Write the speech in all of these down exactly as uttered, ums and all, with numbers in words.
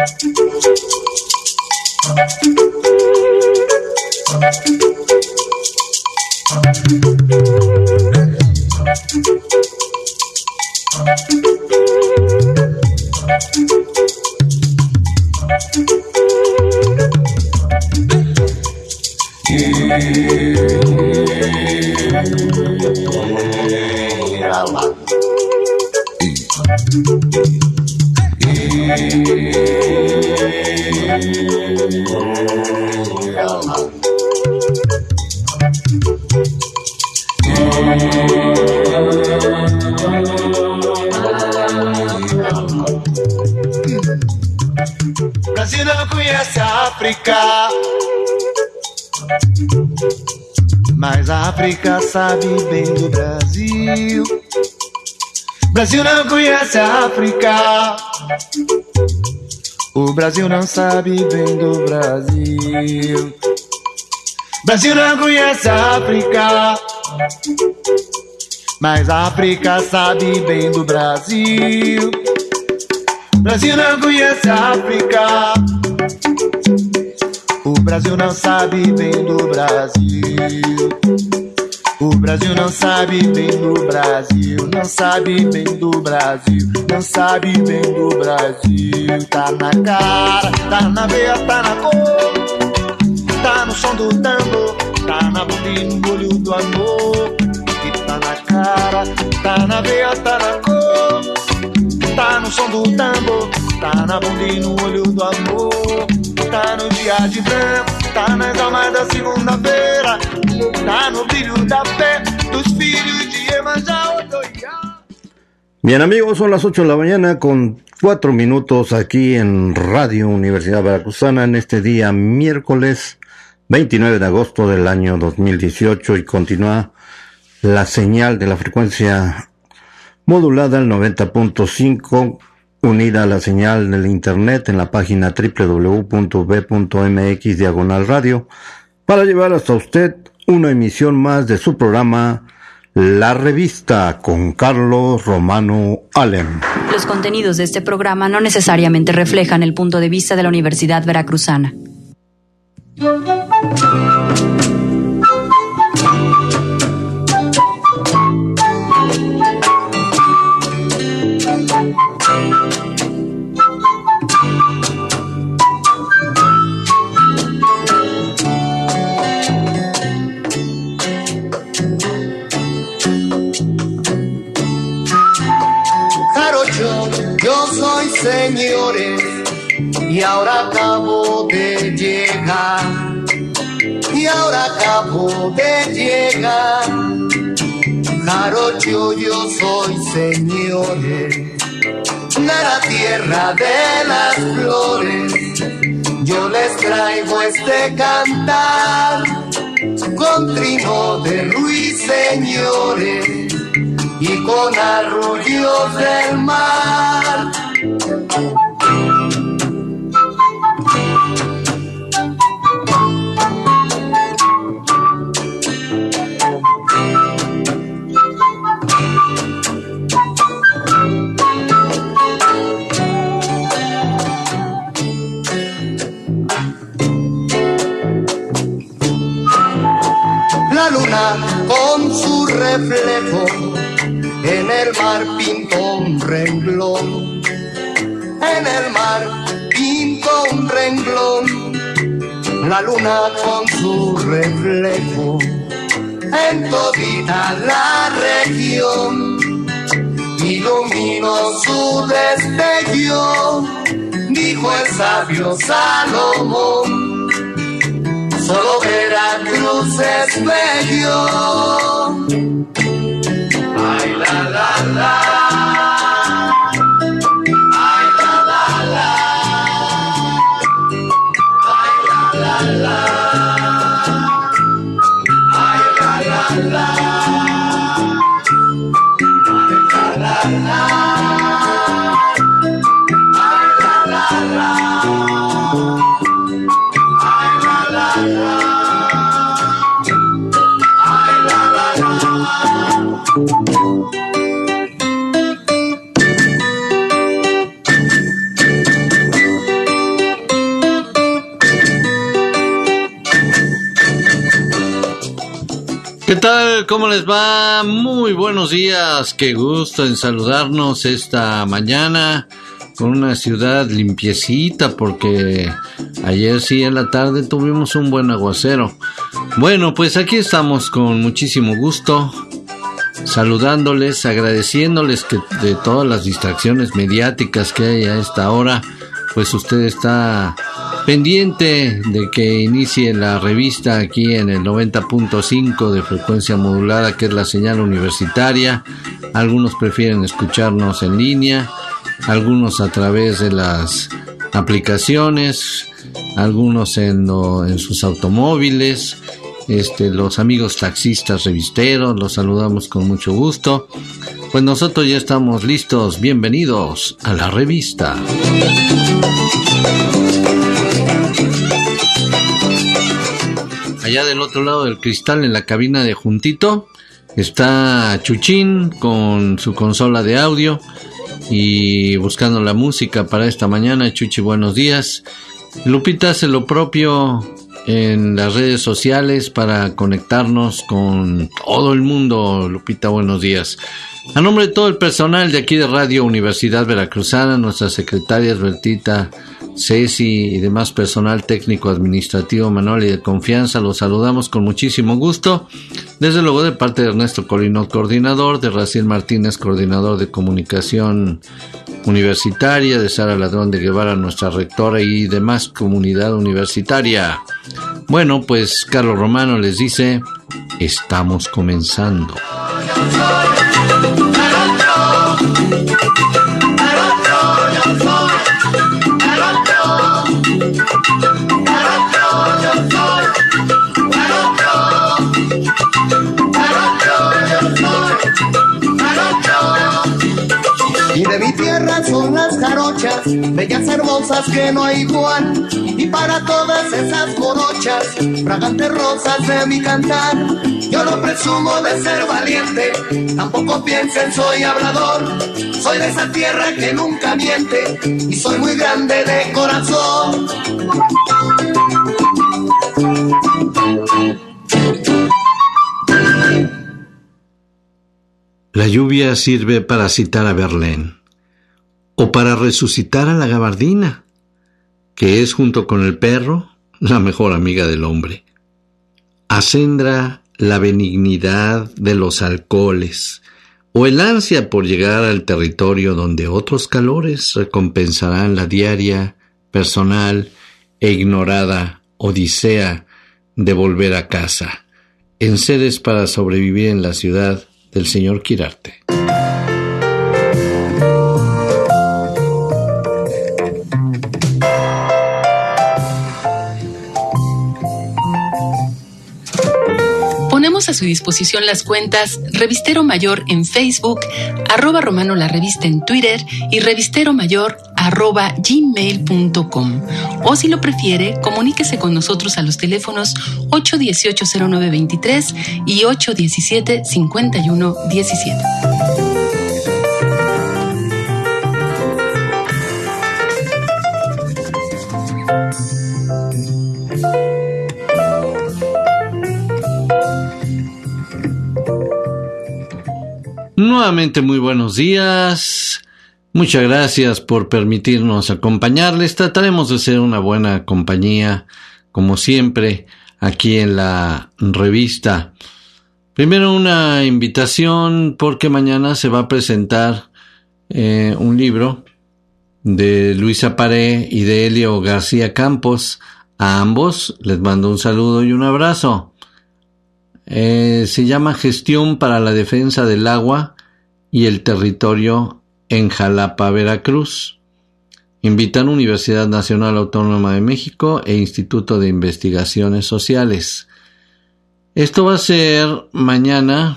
Brasil não conhece a África, mas a África sabe bem do Brasil. Brasil não conhece a África, o Brasil não sabe bem do Brasil. Brasil não conhece a África, mas a África sabe bem do Brasil. Brasil não conhece a África, o Brasil não sabe bem do Brasil. O Brasil não sabe bem do Brasil, não sabe bem do Brasil, não sabe bem do Brasil. Tá na cara, tá na veia, tá na cor, tá no som do tambor, tá na bunda e no olho do amor. E tá na cara, tá na veia, tá na cor, tá no som do tambor, tá na bunda e no olho do amor. Tá no dia de branco, tá nas almas da segunda-feira, tá no brilho da fe dos filhos de Iemanjá Otoyá. Bien amigos, son las ocho de la mañana con cuatro minutos aquí en Radio Universidad Veracruzana en este día miércoles veintinueve de agosto del año dos mil dieciocho, y continúa la señal de la frecuencia modulada al noventa punto cinco, unida a la señal del internet en la página doble u doble u doble u punto b punto m x diagonal radio, para llevar hasta usted una emisión más de su programa La Revista con Carlos Romano Alem. Los contenidos de este programa no necesariamente reflejan el punto de vista de la Universidad Veracruzana. Yo soy señores y ahora acabo de llegar, y ahora acabo de llegar. Jarocho, yo soy señores, de la tierra de las flores. Yo les traigo este cantar con trino de ruiseñores y con arrullos del mar. La luna con su reflejo en el mar pintó un renglón, en el mar pintó un renglón. La luna con su reflejo en todita la región iluminó su destello, dijo el sabio Salomón. Solo Veracruz es bello. Ay, la, la, la. Ay, la, la, la. Ay, la, la, la. Ay, la, la, la. Ay, la, la, la. Ay, la, la, la. Ay, la, la, la. Ay, la, la, la. ¿Qué tal? ¿Cómo les va? Muy buenos días. Qué gusto en saludarnos esta mañana con una ciudad limpiecita porque ayer sí en la tarde tuvimos un buen aguacero. Bueno, pues aquí estamos con muchísimo gusto saludándoles, agradeciéndoles que de todas las distracciones mediáticas que hay a esta hora, pues usted está pendiente de que inicie la revista aquí en el noventa punto cinco de frecuencia modulada, que es la señal universitaria. Algunos prefieren escucharnos en línea, algunos a través de las aplicaciones, algunos en, lo, en sus automóviles. Este, los amigos taxistas revisteros, los saludamos con mucho gusto. Pues nosotros ya estamos listos. Bienvenidos a la revista. Allá del otro lado del cristal, en la cabina de Juntito, está Chuchín con su consola de audio y buscando la música para esta mañana. Chuchi, buenos días. Lupita hace lo propio en las redes sociales para conectarnos con todo el mundo. Lupita, buenos días. A nombre de todo el personal de aquí de Radio Universidad Veracruzana, nuestras secretarias Bertita, Ceci y demás personal técnico, administrativo, manual y de confianza, los saludamos con muchísimo gusto. Desde luego de parte de Ernesto Colino, coordinador, de Raciel Martínez, coordinador de comunicación universitaria, de Sara Ladrón de Guevara, nuestra rectora, y demás comunidad universitaria. Bueno, pues Carlos Romano les dice, estamos comenzando. Y de mi tierra son las jarochas, bellas hermosas que no hay igual. Y para todas esas morochas, fragantes rosas de mi cantar, yo no presumo de ser valiente, tampoco piensen soy hablador. Soy de esa tierra que nunca miente y soy muy grande de corazón. La lluvia sirve para citar a Verlaine, o para resucitar a la gabardina, que es junto con el perro la mejor amiga del hombre. Acendra la benignidad de los alcoholes, o el ansia por llegar al territorio donde otros calores recompensarán la diaria, personal e ignorada odisea de volver a casa, en sedes para sobrevivir en la ciudad del señor Quirarte. Ponemos a su disposición las cuentas Revistero Mayor en Facebook, arroba Romano la Revista en Twitter y Revistero Mayor arroba gmail punto com. O si lo prefiere, comuníquese con nosotros a los teléfonos ocho uno ocho cero nueve dos tres y ocho uno siete cinco uno uno siete. Nuevamente muy buenos días. Muchas gracias por permitirnos acompañarles. Trataremos de ser una buena compañía, como siempre, aquí en la revista. Primero una invitación porque mañana se va a presentar eh, un libro de Luisa Paré y de Helio García Campos. A ambos les mando un saludo y un abrazo. Eh, se llama Gestión para la Defensa del Agua y el Territorio en Jalapa, Veracruz. Invitan Universidad Nacional Autónoma de México e Instituto de Investigaciones Sociales. Esto va a ser mañana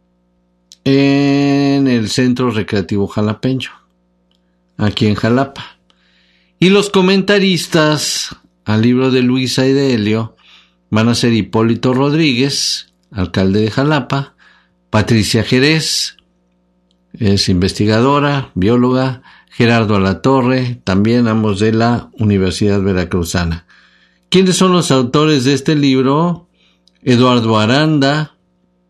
en el Centro Recreativo Jalapeño, aquí en Jalapa. Y los comentaristas al libro de Luisa y de Helio van a ser Hipólito Rodríguez, alcalde de Jalapa, Patricia Jerez, es investigadora, bióloga, Gerardo Alatorre, también ambos de la Universidad Veracruzana. ¿Quiénes son los autores de este libro? Eduardo Aranda,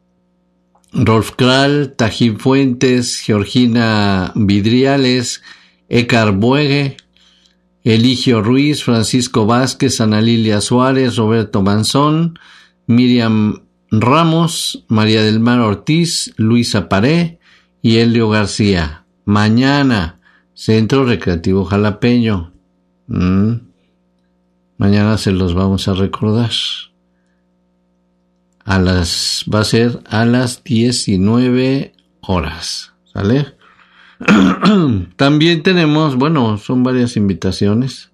Rolf Kral, Tajín Fuentes, Georgina Vidriales, Ekar Buegue, Eligio Ruiz, Francisco Vázquez, Ana Lilia Suárez, Roberto Manzón, Miriam Ramos, María del Mar Ortiz, Luisa Paré y Elio García. Mañana, Centro Recreativo Jalapeño. Mm. Mañana se los vamos a recordar. A las, va a ser a las diecinueve horas. ¿Sale? También tenemos, bueno, son varias invitaciones.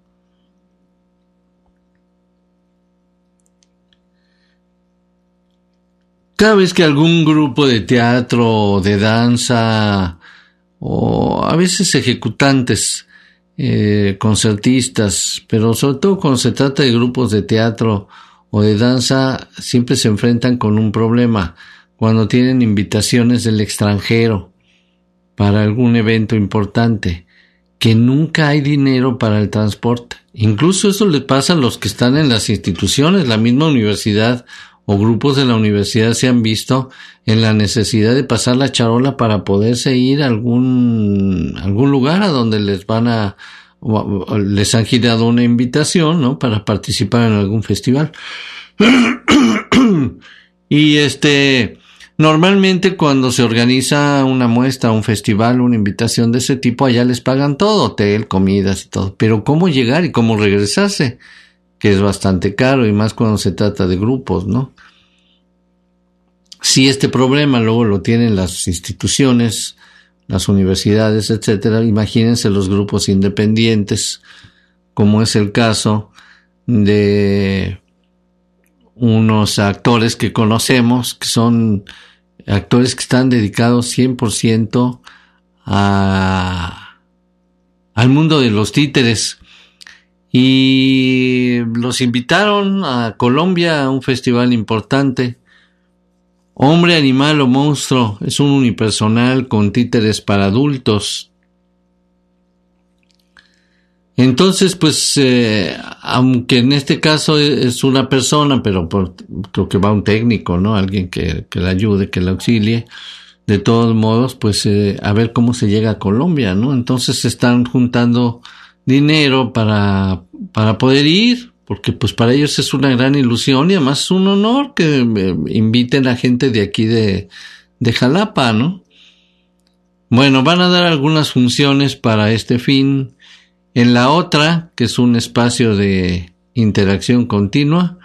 Cada vez que algún grupo de teatro, de danza, o a veces ejecutantes, eh, concertistas, pero sobre todo cuando se trata de grupos de teatro o de danza, siempre se enfrentan con un problema cuando tienen invitaciones del extranjero para algún evento importante, que nunca hay dinero para el transporte. Incluso eso le pasa a los que están en las instituciones. La misma universidad o grupos de la universidad se han visto en la necesidad de pasar la charola para poderse ir a algún, algún lugar a donde les van a, les han girado una invitación, ¿no? Para participar en algún festival. Y este, normalmente cuando se organiza una muestra, un festival, una invitación de ese tipo, allá les pagan todo, hotel, comidas y todo. Pero ¿cómo llegar y cómo regresarse? Que es bastante caro, y más cuando se trata de grupos, ¿no? Si este problema luego lo tienen las instituciones, las universidades, etcétera, imagínense los grupos independientes, como es el caso de unos actores que conocemos, que son actores que están dedicados cien por ciento a, al mundo de los títeres. Y los invitaron a Colombia a un festival importante. Hombre, Animal o Monstruo es un unipersonal con títeres para adultos. Entonces, pues, eh, aunque en este caso es una persona, pero por, creo que va un técnico, ¿no? Alguien que, que la ayude, que la auxilie. De todos modos, pues, eh, a ver cómo se llega a Colombia, ¿no? Entonces se están juntando dinero para, para poder ir, porque pues para ellos es una gran ilusión y además es un honor que inviten a gente de aquí de, de Jalapa, ¿no? Bueno, van a dar algunas funciones para este fin. En la otra, que es un espacio de interacción continua,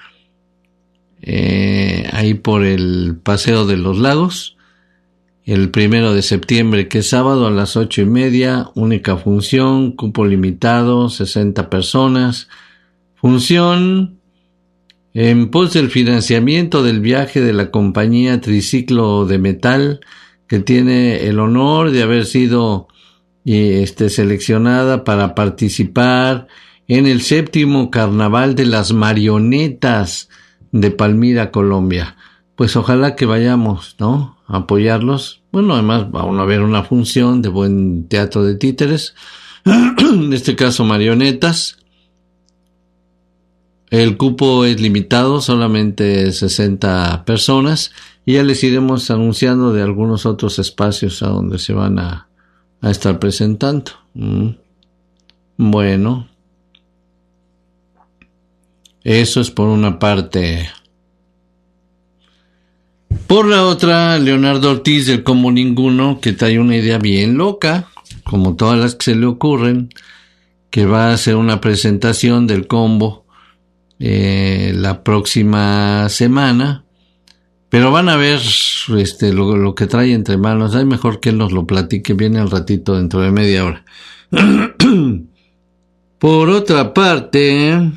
eh, ahí por el Paseo de los Lagos, el primero de septiembre, que es sábado a las ocho y media, única función, cupo limitado, sesenta personas. Función en pos del financiamiento del viaje de la compañía Triciclo de Metal, que tiene el honor de haber sido este, seleccionada para participar en el séptimo Carnaval de las Marionetas de Palmira, Colombia. Pues ojalá que vayamos, ¿no?, a apoyarlos. Bueno, además vamos a ver una función de buen teatro de títeres, en este caso marionetas. El cupo es limitado, solamente sesenta personas, y ya les iremos anunciando de algunos otros espacios a donde se van a, a estar presentando. Mm. Bueno, eso es por una parte. Por la otra, Leonardo Ortiz del Como Ninguno, que trae una idea bien loca, como todas las que se le ocurren, que va a hacer una presentación del combo eh, la próxima semana, pero van a ver este lo, lo que trae entre manos. Hay mejor que él nos lo platique, viene al ratito dentro de media hora. Por otra parte,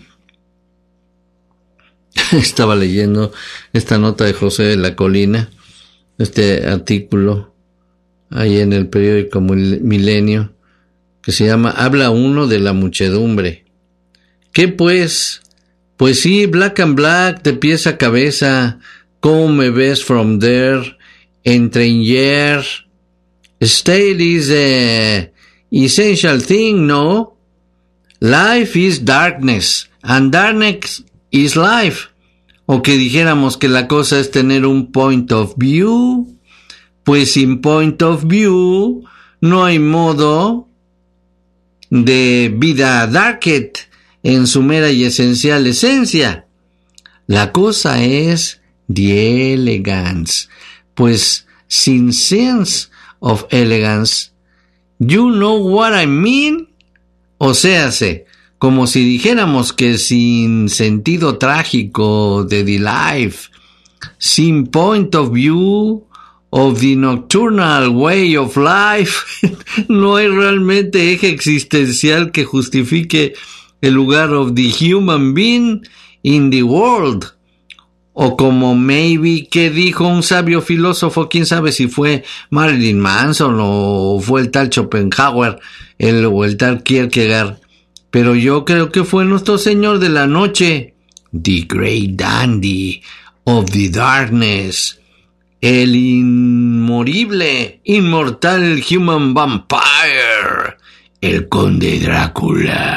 estaba leyendo esta nota de José de la Colina, este artículo ahí en el periódico Milenio, que se llama Habla uno de la muchedumbre. ¿Qué pues? Pues sí, Black and Black, de pies a cabeza. ¿Cómo me ves from there? Entranger. State is the essential thing, no? Life is darkness, and darkness is life. O que dijéramos que la cosa es tener un point of view. Pues sin point of view no hay modo de vida darked en su mera y esencial esencia. La cosa es the elegance, pues sin sense of elegance, you know what I mean? O séase, como si dijéramos que sin sentido trágico de the life, sin point of view of the nocturnal way of life, no hay realmente eje existencial que justifique el lugar of the human being in the world. O como maybe que dijo un sabio filósofo, quién sabe si fue Marilyn Manson o fue el tal Schopenhauer el, o el tal Kierkegaard, pero yo creo que fue nuestro señor de la noche, the great dandy of the darkness, el inmorible, inmortal human vampire, el conde Drácula.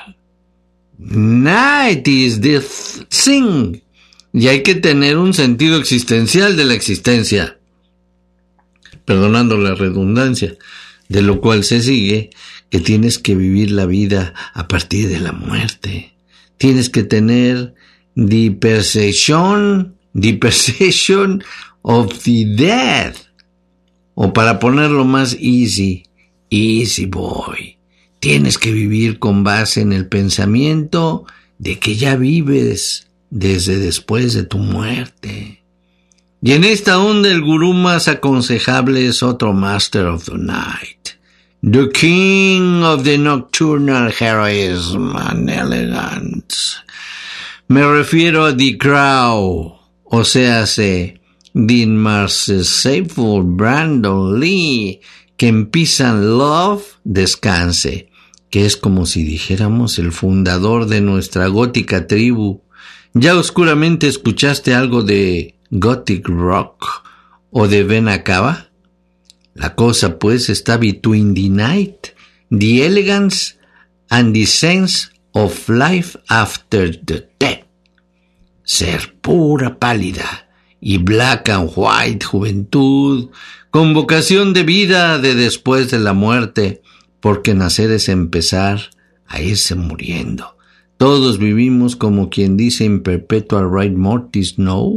Night is the thing. Y hay que tener un sentido existencial de la existencia, perdonando la redundancia, de lo cual se sigue que tienes que vivir la vida a partir de la muerte. Tienes que tener the perception, the perception of the death. O para ponerlo más easy, easy boy, tienes que vivir con base en el pensamiento de que ya vives desde después de tu muerte. Y en esta onda el gurú más aconsejable es otro Master of the Night, the King of the Nocturnal Heroism and Elegance. Me refiero a The Crow, o sea, se the Merciful Brandon Lee, que en Peace and Love descanse, que es como si dijéramos el fundador de nuestra gótica tribu. ¿Ya oscuramente escuchaste algo de Gothic Rock o de Ben Acaba? La cosa pues está between the night, the elegance and the sense of life after the death. Ser pura pálida y black and white juventud, con vocación de vida de después de la muerte, porque nacer es empezar a irse muriendo. Todos vivimos como quien dice in perpetual right mortis, ¿no?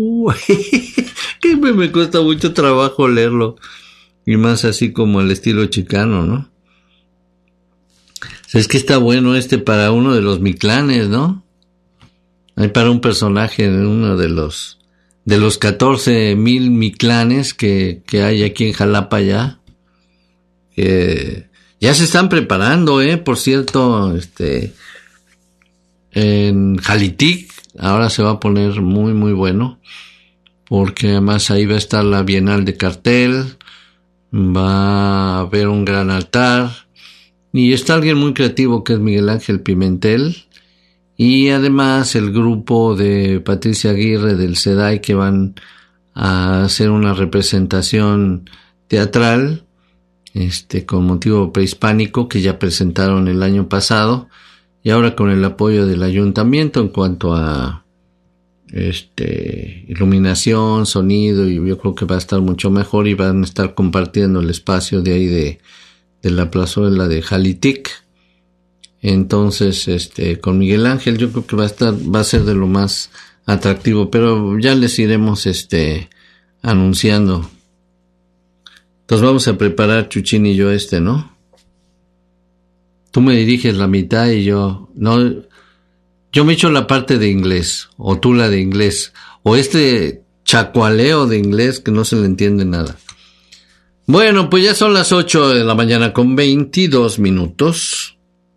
Que me, me cuesta mucho trabajo leerlo. Y más así como el estilo chicano, ¿no? Es que está bueno este para uno de los Mictlanes, ¿no? Hay para un personaje en uno de los de los catorce mil Mictlanes que, que hay aquí en Jalapa ya. Que ya se están preparando, ¿eh? Por cierto, este... en Jalitic ahora se va a poner muy muy bueno, porque además ahí va a estar la Bienal de Cartel, va a haber un gran altar y está alguien muy creativo que es Miguel Ángel Pimentel, y además el grupo de Patricia Aguirre del SEDAI, que van a hacer una representación teatral este con motivo prehispánico que ya presentaron el año pasado. Y ahora con el apoyo del ayuntamiento en cuanto a este iluminación, sonido, y yo creo que va a estar mucho mejor, y van a estar compartiendo el espacio de ahí de, de la plazuela de Jalitic. Entonces, este, con Miguel Ángel yo creo que va a estar, va a ser de lo más atractivo, pero ya les iremos este anunciando. Entonces vamos a preparar Chuchín y yo este, ¿no? Tú me diriges la mitad y yo, no, yo me echo la parte de inglés, o tú la de inglés, o este chacualeo de inglés que no se le entiende nada. Bueno, pues ya son las ocho de la mañana con veintidós minutos.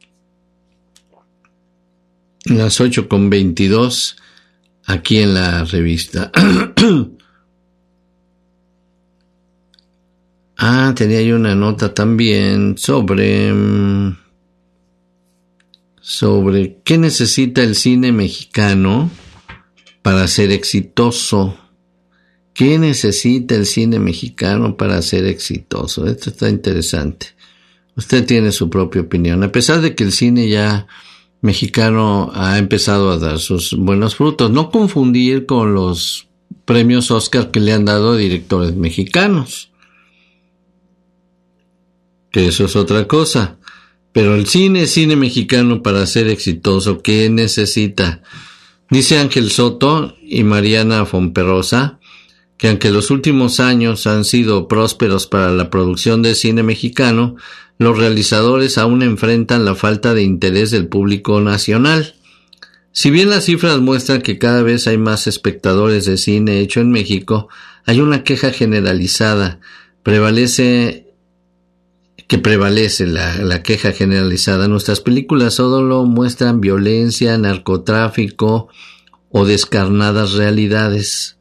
Las ocho con veintidós aquí en la revista. Ah, tenía yo una nota también sobre... sobre qué necesita el cine mexicano para ser exitoso. ¿Qué necesita el cine mexicano para ser exitoso? Esto está interesante. Usted tiene su propia opinión. A pesar de que el cine ya mexicano ha empezado a dar sus buenos frutos. No confundir con los premios Oscar que le han dado a directores mexicanos. que eso es otra cosa. Pero el cine, cine mexicano para ser exitoso, ¿qué necesita? Dice Ángel Soto y Mariana Fonperrosa que aunque los últimos años han sido prósperos para la producción de cine mexicano, los realizadores aún enfrentan la falta de interés del público nacional. Si bien las cifras muestran que cada vez hay más espectadores de cine hecho en México, hay una queja generalizada. Prevalece, que prevalece la, la queja generalizada. Nuestras películas solo muestran violencia, narcotráfico o descarnadas realidades.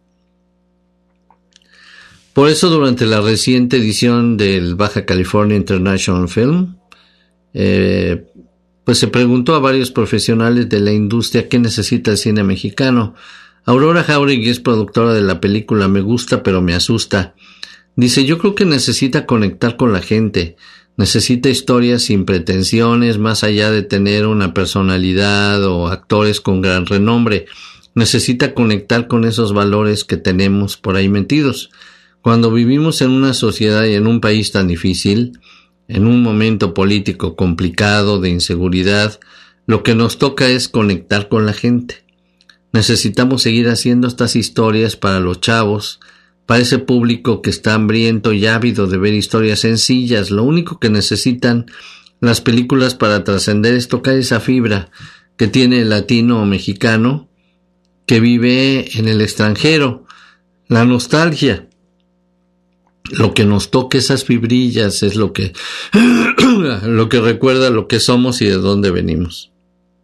Por eso, durante la reciente edición del Baja California International Film, eh, pues se preguntó a varios profesionales de la industria qué necesita el cine mexicano. Aurora Jauregui es productora de la película Me Gusta pero Me Asusta. Dice, yo creo que necesita conectar con la gente, necesita historias sin pretensiones, más allá de tener una personalidad o actores con gran renombre. Necesita conectar con esos valores que tenemos por ahí metidos. Cuando vivimos en una sociedad y en un país tan difícil, en un momento político complicado de inseguridad, lo que nos toca es conectar con la gente. Necesitamos seguir haciendo estas historias para los chavos, para ese público que está hambriento y ávido de ver historias sencillas. Lo único que necesitan las películas para trascender es tocar esa fibra que tiene el latino o mexicano que vive en el extranjero, la nostalgia. Lo que nos toca esas fibrillas es lo que lo que recuerda lo que somos y de dónde venimos.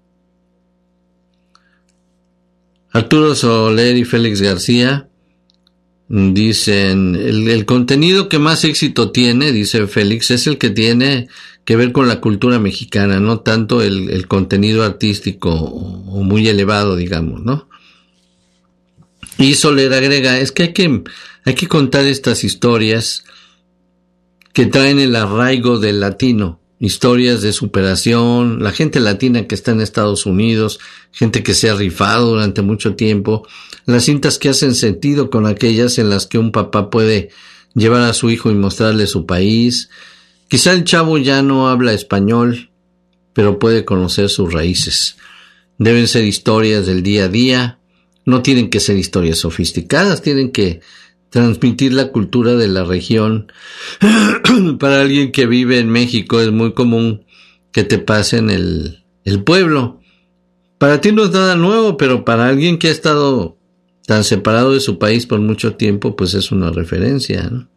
Arturo Soler y Félix García dicen, el, el contenido que más éxito tiene, dice Félix, es el que tiene que ver con la cultura mexicana, no tanto el, el contenido artístico o, o muy elevado, digamos, ¿no? Y Soler agrega, es que hay que Hay que contar estas historias que traen el arraigo del latino, historias de superación, la gente latina que está en Estados Unidos, gente que se ha rifado durante mucho tiempo, las cintas que hacen sentido con aquellas en las que un papá puede llevar a su hijo y mostrarle su país. Quizá el chavo ya no habla español, pero puede conocer sus raíces. Deben ser historias del día a día, no tienen que ser historias sofisticadas, tienen que transmitir la cultura de la región. Para alguien que vive en México es muy común que te pasen el, el pueblo. Para ti no es nada nuevo, pero para alguien que ha estado tan separado de su país por mucho tiempo, pues es una referencia, ¿no?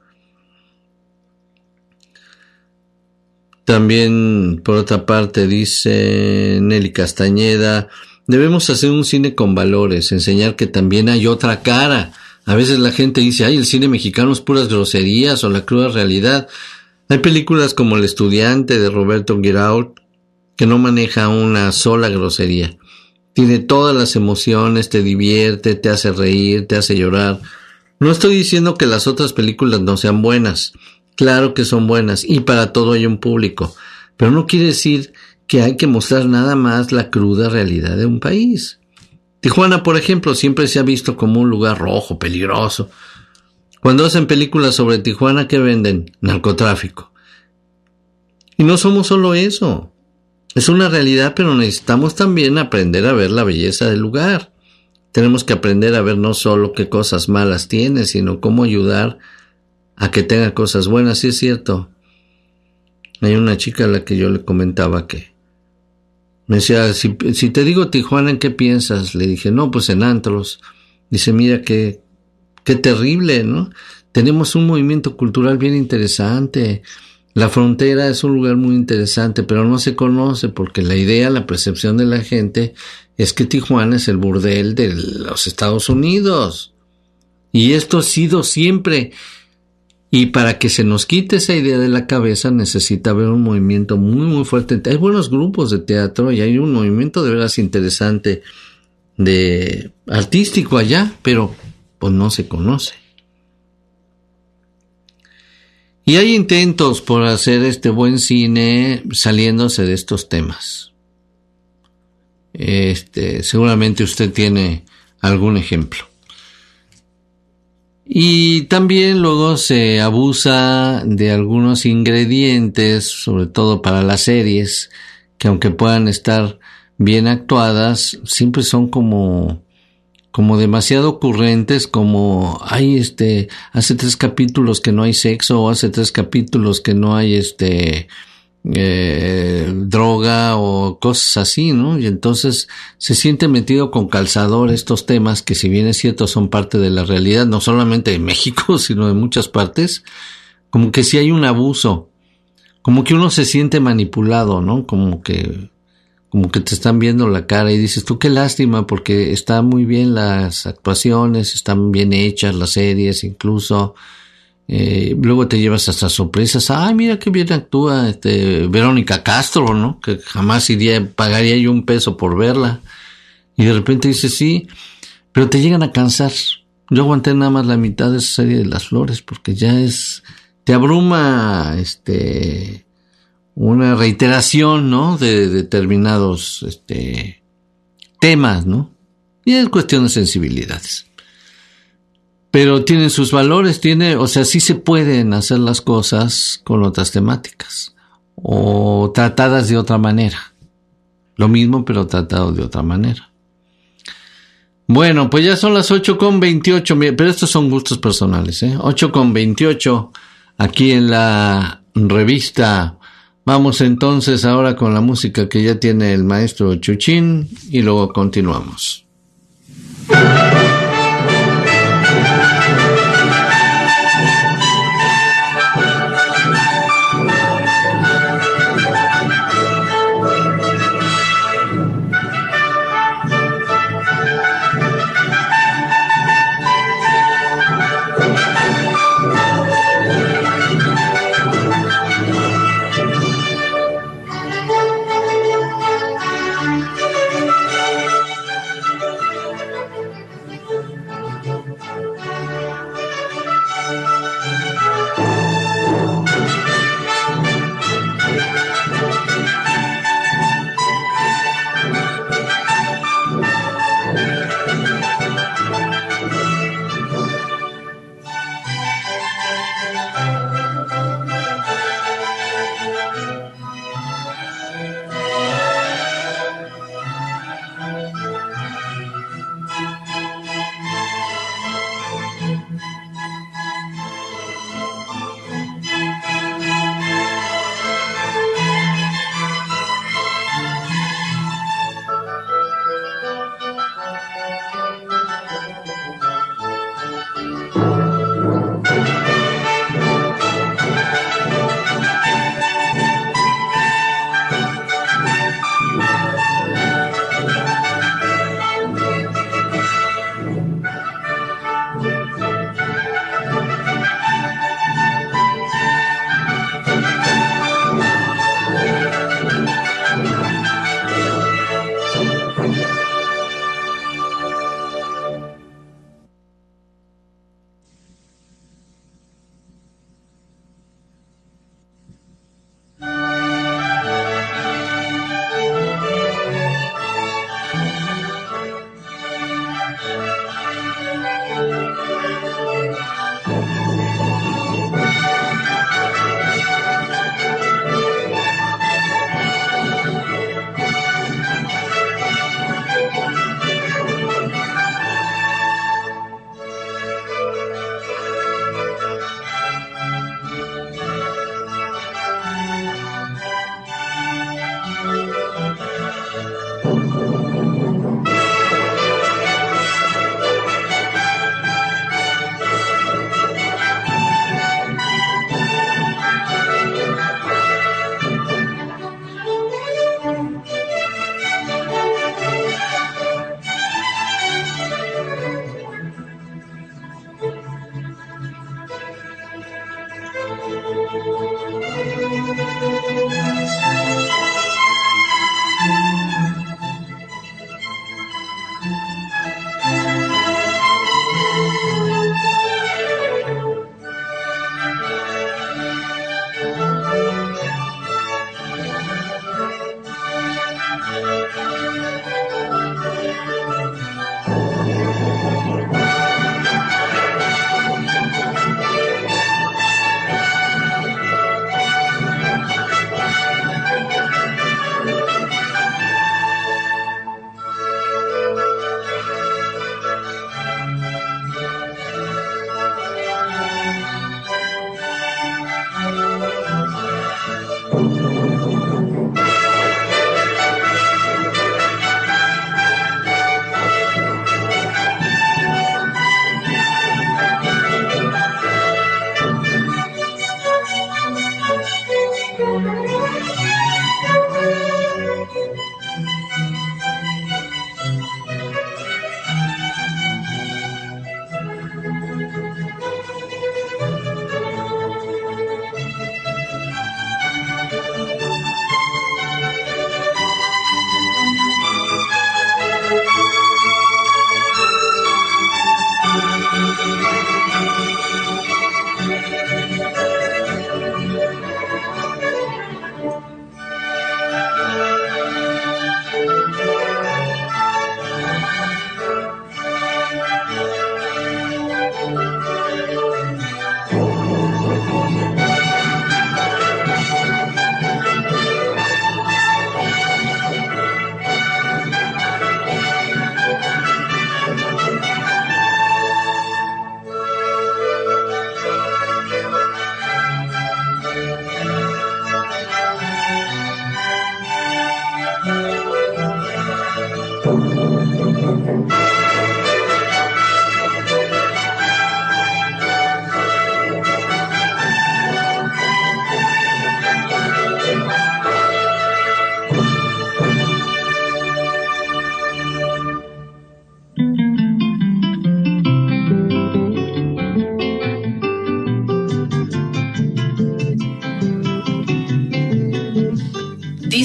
También, por otra parte, dice Nelly Castañeda, debemos hacer un cine con valores, enseñar que también hay otra cara. A veces la gente dice, ay, el cine mexicano es puras groserías o la cruda realidad. Hay películas como El Estudiante de Roberto Guirault que no maneja una sola grosería. Tiene todas las emociones, te divierte, te hace reír, te hace llorar. No estoy diciendo que las otras películas no sean buenas. Claro que son buenas y para todo hay un público. Pero no quiere decir que hay que mostrar nada más la cruda realidad de un país. Tijuana, por ejemplo, siempre se ha visto como un lugar rojo, peligroso. Cuando hacen películas sobre Tijuana, ¿qué venden? Narcotráfico. Y no somos solo eso. Es una realidad, pero necesitamos también aprender a ver la belleza del lugar. Tenemos que aprender a ver no solo qué cosas malas tiene, sino cómo ayudar a que tenga cosas buenas. Sí es cierto. Hay una chica a la que yo le comentaba que me decía, si, si te digo Tijuana, ¿en qué piensas? Le dije, no, pues en antros. Dice, mira qué, qué terrible, ¿no? Tenemos un movimiento cultural bien interesante. La frontera es un lugar muy interesante, pero no se conoce porque la idea, la percepción de la gente es que Tijuana es el burdel de los Estados Unidos. Y esto ha sido siempre. Y para que se nos quite esa idea de la cabeza necesita haber un movimiento muy muy fuerte. Hay buenos grupos de teatro y hay un movimiento de veras interesante de artístico allá, pero pues no se conoce. Y hay intentos por hacer este buen cine saliéndose de estos temas. Este, seguramente usted tiene algún ejemplo. Y también luego se abusa de algunos ingredientes, sobre todo para las series, que aunque puedan estar bien actuadas, siempre son como, como demasiado ocurrentes, como hay este, hace tres capítulos que no hay sexo, o hace tres capítulos que no hay este, eh, droga o cosas así, ¿no? Y entonces se siente metido con calzador estos temas que, si bien es cierto, son parte de la realidad, no solamente de México, sino de muchas partes, como que sí hay un abuso, como que uno se siente manipulado, ¿no? Como que, como que te están viendo la cara y dices tú, qué lástima, porque están muy bien las actuaciones, están bien hechas las series, incluso Eh, luego te llevas hasta sorpresas. Ay, mira qué bien actúa este Verónica Castro, ¿no? Que jamás iría, pagaría yo un peso por verla. Y de repente dices, sí, pero te llegan a cansar. Yo aguanté nada más la mitad de esa serie de Las Flores, porque ya es, te abruma, este, una reiteración, ¿no? De, de determinados, este, temas, ¿no? Y es cuestión de sensibilidades. Pero tienen sus valores, tiene, o sea, sí se pueden hacer las cosas con otras temáticas o tratadas de otra manera. Lo mismo, pero tratado de otra manera. Bueno, pues ya son las ocho con veintiocho, pero estos son gustos personales, ¿eh? ocho con veintiocho aquí en la revista. Vamos entonces ahora con la música que ya tiene el maestro Chuchín y luego continuamos.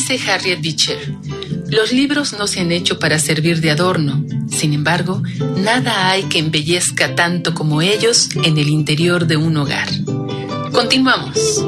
Dice Harriet Beecher: los libros no se han hecho para servir de adorno. Sin embargo, nada hay que embellezca tanto como ellos en el interior de un hogar. Continuamos.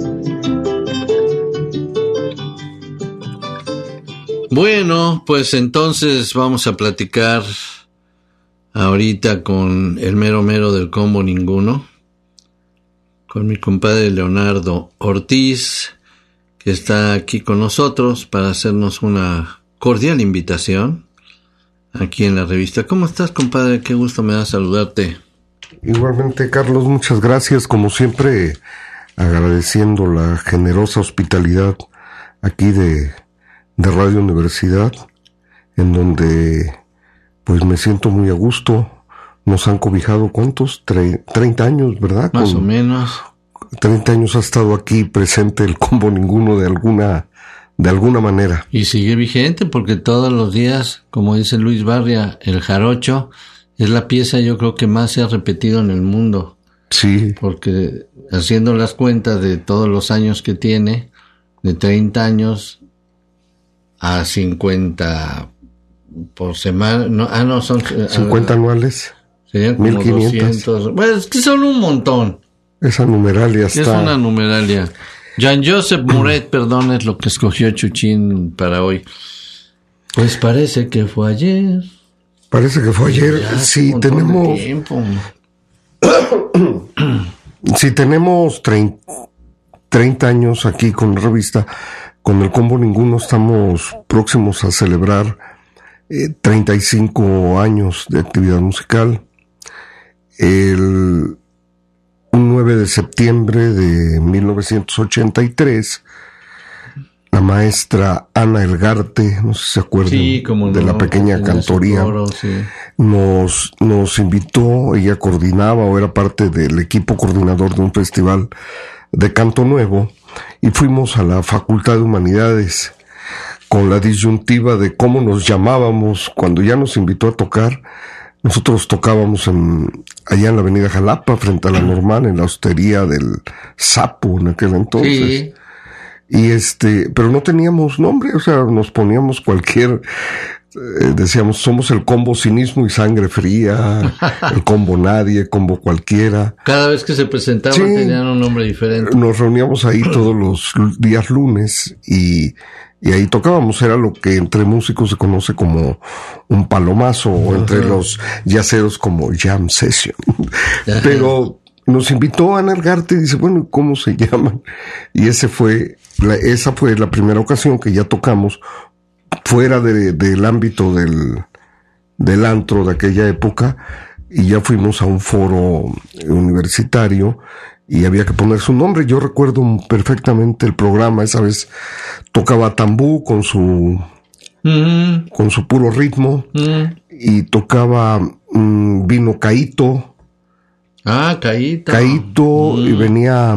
Bueno, pues entonces vamos a platicar ahorita con el mero mero del combo ninguno, con mi compadre Leonardo Ortiz, que está aquí con nosotros para hacernos una cordial invitación aquí en la revista. ¿Cómo estás, compadre? Qué gusto me da saludarte. Igualmente, Carlos, muchas gracias, como siempre, agradeciendo la generosa hospitalidad aquí de, de Radio Universidad, en donde pues me siento muy a gusto. Nos han cobijado, ¿cuántos? Tre- treinta años, ¿verdad? Más Con o menos. treinta años ha estado aquí presente el combo ninguno de alguna, de alguna manera. Y sigue vigente porque todos los días, como dice Luis Barria, el jarocho es la pieza yo creo que más se ha repetido en el mundo. Sí. Porque haciendo las cuentas de todos los años que tiene, de treinta años a cincuenta por semana, no, ah no, son cincuenta ah, anuales. Serían como mil quinientos. doscientos. Bueno, es que son un montón. Esa numeralia está... Es una numeralia. Jean-Joseph Muret, perdón, es lo que escogió Chuchín para hoy. Pues parece que fue ayer. Parece que fue ayer. Ya Sí, un tenemos... tiempo. Si tenemos treinta años aquí con la revista, con el combo ninguno estamos próximos a celebrar eh, treinta y cinco años de actividad musical. El un nueve de septiembre de mil novecientos ochenta y tres, la maestra Ana Elgarte, no sé si se acuerdan, sí, como de no, la pequeña cantoría, coro, sí. nos, nos invitó. Ella coordinaba o era parte del equipo coordinador de un festival de canto nuevo, y fuimos a la Facultad de Humanidades con la disyuntiva de cómo nos llamábamos. Cuando ya nos invitó a tocar, nosotros tocábamos en, allá en la avenida Jalapa, frente a la Normal, en la hostería del Sapo en aquel entonces. Sí. Y este, pero no teníamos nombre, o sea, nos poníamos cualquier, eh, decíamos, somos el combo cinismo y sangre fría, el combo nadie, combo cualquiera. Cada vez que se presentaban Sí. tenían un nombre diferente. Nos reuníamos ahí todos los días lunes y, y ahí tocábamos. Era lo que entre músicos se conoce como un palomazo, o entre los yaceros como jam session. Pero nos invitó a Ana Elgarte y dice, bueno, ¿cómo se llaman? Y ese fue, la, esa fue la primera ocasión que ya tocamos fuera de, del ámbito del, del antro de aquella época, y ya fuimos a un foro universitario y había que poner su nombre. Yo recuerdo perfectamente el programa. Esa vez tocaba Tambú con su Mm-hmm. con su puro ritmo, Mm. y tocaba mm, vino Caíto Ah, Caíto. Caíto Mm. y venía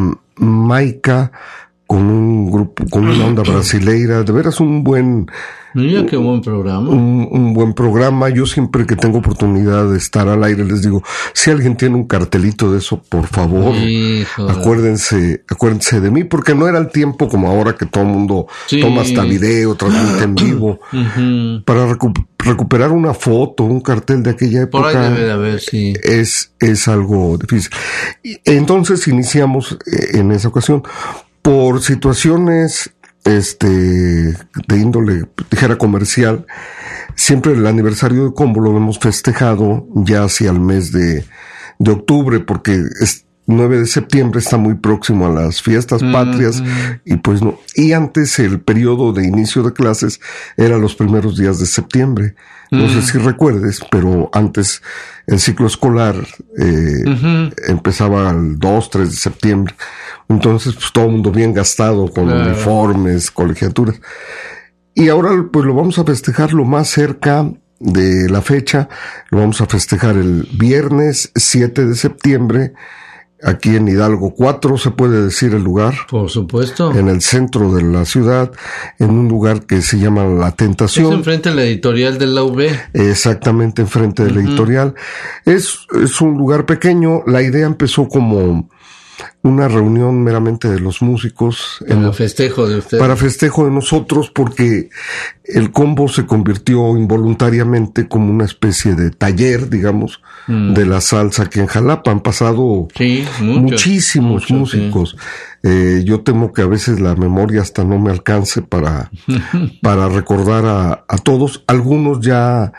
Maica con un grupo, con una onda brasileira. De veras un buen Mira qué buen programa. un, un buen programa. Yo siempre que tengo oportunidad de estar al aire les digo, si alguien tiene un cartelito de eso, por favor, Híjole. acuérdense, acuérdense de mí, porque no era el tiempo como ahora que todo el mundo Sí. toma hasta video, transmite en vivo. Ujú. Para recu- recuperar una foto, un cartel de aquella Por ahí época debe de haber, sí. es, es algo difícil. Y entonces iniciamos eh, en esa ocasión por situaciones este de índole, dijera, comercial. Siempre el aniversario de Combo lo hemos festejado ya hacia el mes de, de octubre, porque es nueve de septiembre, está muy próximo a las fiestas patrias, y pues no. Y antes el periodo de inicio de clases era los primeros días de septiembre. No sé si recuerdes, pero antes el ciclo escolar eh, Ujú. empezaba el dos, tres de septiembre. Entonces, pues todo el mundo bien gastado con Claro. uniformes, colegiaturas. Y ahora pues lo vamos a festejar lo más cerca de la fecha. Lo vamos a festejar el viernes siete de septiembre, aquí en Hidalgo cuatro, se puede decir el lugar, Por supuesto. en el centro de la ciudad, en un lugar que se llama La Es Tentación. enfrente de la editorial de la U B. Exactamente enfrente de la editorial. Es, es un lugar pequeño. La idea empezó como una reunión meramente de los músicos. Para en, festejo de ustedes. Para festejo de nosotros, porque el combo se convirtió involuntariamente como una especie de taller, digamos, mm. de la salsa aquí en Jalapa. Han pasado sí, muchos, muchísimos muchos, músicos. Sí. Eh, yo temo que a veces la memoria hasta no me alcance para, para recordar a, a todos. Algunos ya,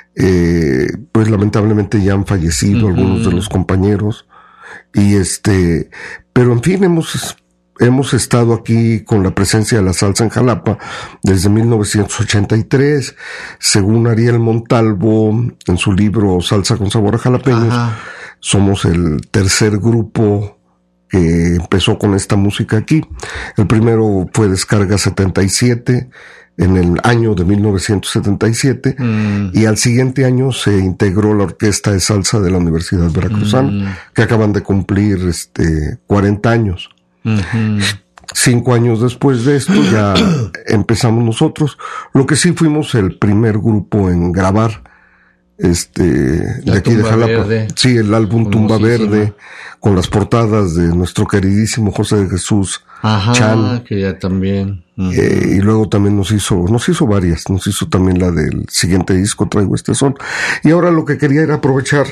eh, pues lamentablemente ya han fallecido, uh-huh. algunos de los compañeros. Y este, pero en fin, hemos, hemos estado aquí con la presencia de la salsa en Jalapa desde mil novecientos ochenta y tres. Según Ariel Montalvo, en su libro Salsa con Sabor a Jalapeños, ajá. somos el tercer grupo que empezó con esta música aquí. El primero fue Descarga setenta y siete, en el año de mil novecientos setenta y siete, mm. y al siguiente año se integró la Orquesta de Salsa de la Universidad Veracruzana, mm. que acaban de cumplir este cuarenta años. Mm-hmm. Cinco años después de esto ya empezamos nosotros. Lo que sí fuimos el primer grupo en grabar este de la aquí de Jalapa. Verde. Sí, el álbum Tumba Verde, con las portadas de nuestro queridísimo José de Jesús Ajá, Chan, que ya también. Uh-huh. Eh, y luego también nos hizo, nos hizo varias, nos hizo también la del siguiente disco, Traigo este son. Y ahora lo que quería era aprovechar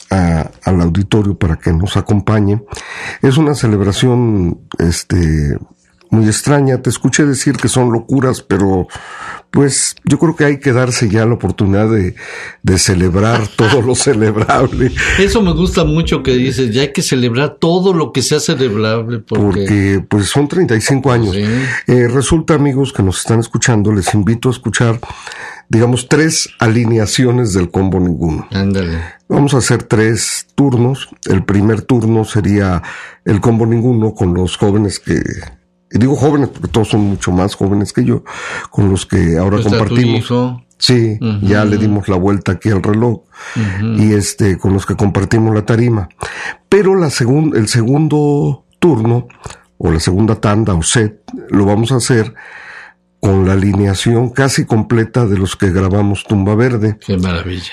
a, al auditorio para que nos acompañe. Es una celebración, este, muy extraña. Te escuché decir que son locuras, pero pues yo creo que hay que darse ya la oportunidad de, de celebrar todo lo celebrable. Eso me gusta mucho que dices, ya hay que celebrar todo lo que sea celebrable. Porque, porque pues son treinta y cinco años. Sí. Eh, resulta, amigos que nos están escuchando, les invito a escuchar, digamos, tres alineaciones del Combo Ninguno. Ándale. Vamos a hacer tres turnos. El primer turno sería el Combo Ninguno con los jóvenes que... Y digo jóvenes porque todos son mucho más jóvenes que yo, con los que ahora ¿Está compartimos. Tu hijo? Sí, uh-huh. ya le dimos la vuelta aquí al reloj. Uh-huh. Y este, con los que compartimos la tarima. Pero la segun, el segundo turno, o la segunda tanda o set, lo vamos a hacer con la alineación casi completa de los que grabamos Tumba Verde. Qué maravilla.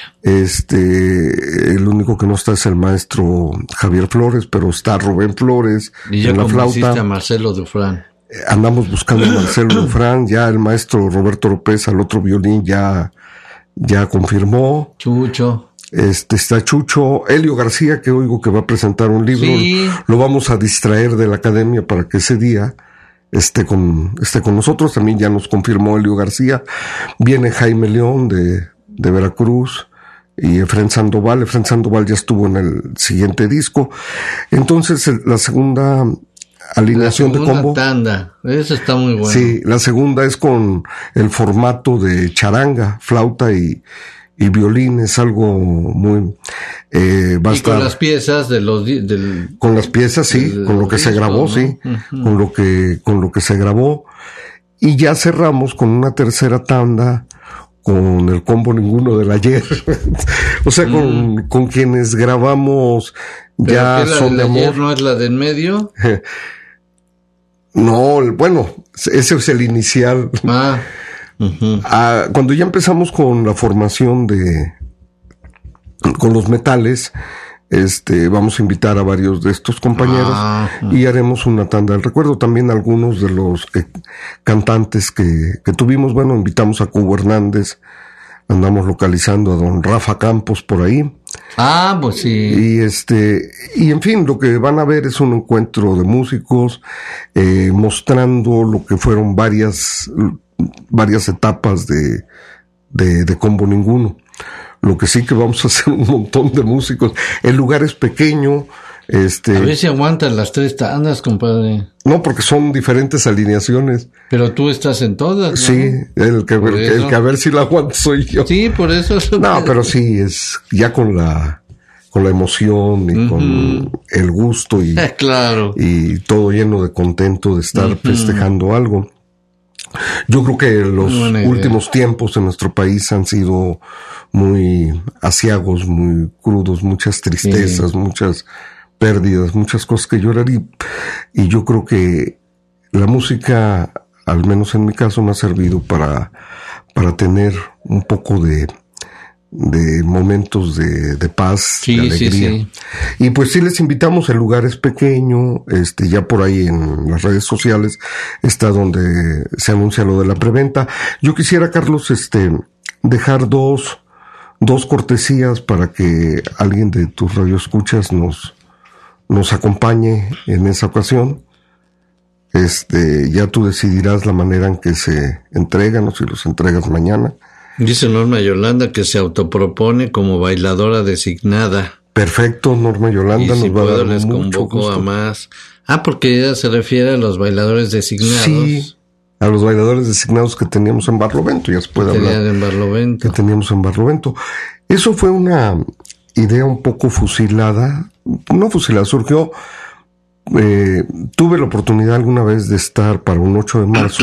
Este, el único que no está es el maestro Javier Flores, pero está Rubén Flores y ya en la flauta. A Marcelo Dufrán. Andamos buscando a Marcelo Dufrán, ya el maestro Roberto López al otro violín ya, ya confirmó. Chucho. Este, está Chucho, Helio García, que oigo que va a presentar un libro. Sí. Lo vamos a distraer de la academia para que ese día esté con, esté con nosotros. También ya nos confirmó Helio García. Viene Jaime León de, de Veracruz y Efren Sandoval. Efren Sandoval ya estuvo en el siguiente disco. Entonces, el, la segunda alineación la segunda de combo. Tanda. Eso está muy bueno. Sí, la segunda es con el formato de charanga, flauta y, y violín. Es algo muy, eh, va a y estar, con las piezas de los, del, con las piezas, sí, del, con lo que disco, se grabó, ¿no? Sí, uh-huh. con lo que, con lo que se grabó. Y ya cerramos con una tercera tanda con el Combo Ninguno del ayer. O sea, con, mm. con quienes grabamos ya Son de Amor. Ayer no es la de en medio? No, bueno, ese es el inicial. Ah. Uh-huh. Ah, cuando ya empezamos con la formación de, con los metales, este, vamos a invitar a varios de estos compañeros ah, uh-huh. y haremos una tanda del recuerdo. También algunos de los que, cantantes que, que tuvimos, bueno, invitamos a Cubo Hernández, andamos localizando a don Rafa Campos por ahí. Ah, pues sí. Y este, y en fin, lo que van a ver es un encuentro de músicos, eh, mostrando lo que fueron varias, varias etapas de, de, de Combo Ninguno. Lo que sí que vamos a hacer un montón de músicos. El lugar es pequeño. Este, a ver si aguantan las tres tandas, compadre. No, porque son diferentes alineaciones. Pero tú estás en todas, ¿no? Sí, el que, el, el que a ver si la aguanto soy yo. Sí, por eso. No, pero sí, es ya con la, con la emoción y uh-huh. con el gusto y, claro. y todo lleno de contento de estar uh-huh. festejando algo. Yo creo que los últimos tiempos en nuestro país han sido muy aciagos, muy crudos, muchas tristezas, sí. muchas pérdidas, muchas cosas que llorar y, y yo creo que la música, al menos en mi caso, me ha servido para, para tener un poco de, de momentos de, de paz, sí, de alegría. Sí, sí. Y pues sí les invitamos, el lugar es pequeño, este, ya por ahí en las redes sociales está donde se anuncia lo de la preventa. Yo quisiera, Carlos, este, dejar dos, dos cortesías para que alguien de tus radioescuchas nos, nos acompañe en esa ocasión. Este, ya tú decidirás la manera en que se entregan o si los entregas mañana. Dice Norma Yolanda que se autopropone como bailadora designada. Perfecto, Norma Yolanda. Y nos si va puedo a dar les mucho convoco gusto. a más. Ah, porque ella se refiere a los bailadores designados. Sí, a los bailadores designados que teníamos en Barlovento, ya se puede que hablar. tenían en Barlovento. Que teníamos en Barlovento. Eso fue una idea un poco fusilada, no fusilada, surgió, eh, tuve la oportunidad alguna vez de estar para un ocho de marzo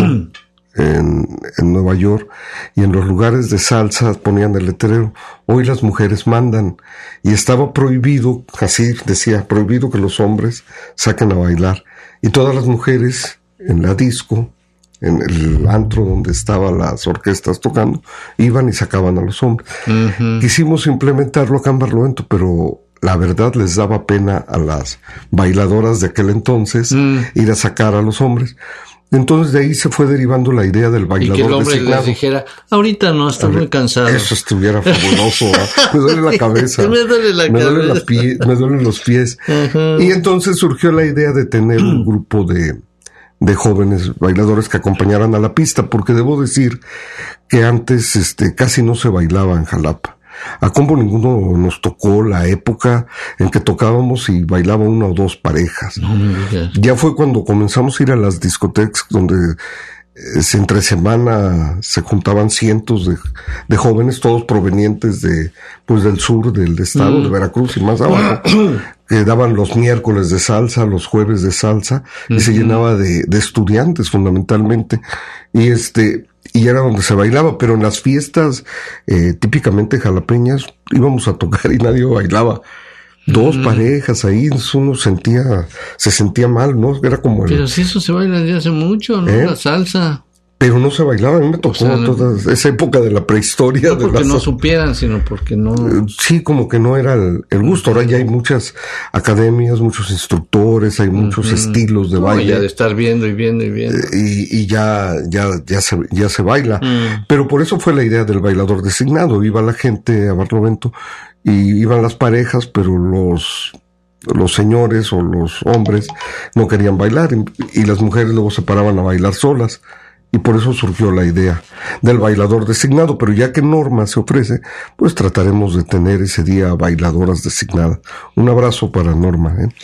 en, en Nueva York, y en los lugares de salsa ponían el letrero, hoy las mujeres mandan, y estaba prohibido, así decía, prohibido que los hombres saquen a bailar, y todas las mujeres en la disco, en el antro donde estaban las orquestas tocando, iban y sacaban a los hombres. Uh-huh. Quisimos implementarlo acá en Barlovento, pero la verdad les daba pena a las bailadoras de aquel entonces uh-huh. ir a sacar a los hombres. Entonces de ahí se fue derivando la idea del bailador designado. Y que el hombre designado les dijera, ahorita no, está muy cansado. Eso estuviera fabuloso. Me duele la cabeza. me duele la me cabeza. Duele la pie, me duelen los pies. Uh-huh. Y entonces surgió la idea de tener un grupo de, de jóvenes bailadores que acompañaran a la pista, porque debo decir que antes este, casi no se bailaba en Jalapa. A Combo Ninguno nos tocó la época en que tocábamos y bailaba una o dos parejas. No me digas. Ya fue cuando comenzamos a ir a las discotecas donde eh, entre semana se juntaban cientos de, de jóvenes, todos provenientes de, pues del sur del estado, mm. de Veracruz y más abajo, que daban los miércoles de salsa, los jueves de salsa, mm-hmm. y se llenaba de, de estudiantes fundamentalmente. Y este, y era donde se bailaba, pero en las fiestas eh, típicamente jalapeñas íbamos a tocar y nadie bailaba. Dos mm. parejas ahí, uno sentía, se sentía mal, ¿no? Era como el... Pero si eso se baila desde hace mucho, ¿no? ¿Eh? La salsa. Pero no se bailaba, a mí me tocó o sea, toda esa época de la prehistoria. No porque de no supieran, sino porque no... Sí, como que no era el, el gusto. Ahora ya hay muchas academias, muchos instructores, hay muchos uh-huh. estilos de no, baile. Ya de estar viendo y viendo y viendo. Y, y ya, ya, ya se, ya se baila. Uh-huh. Pero por eso fue la idea del bailador designado. Iba la gente a Barlovento y iban las parejas, pero los... los señores o los hombres no querían bailar y, y las mujeres luego se paraban a bailar solas. Y por eso surgió la idea del bailador designado, pero ya que Norma se ofrece, pues trataremos de tener ese día bailadoras designadas. Un abrazo para Norma, ¿eh?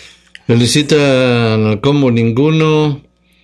Felicitan al Combo Ninguno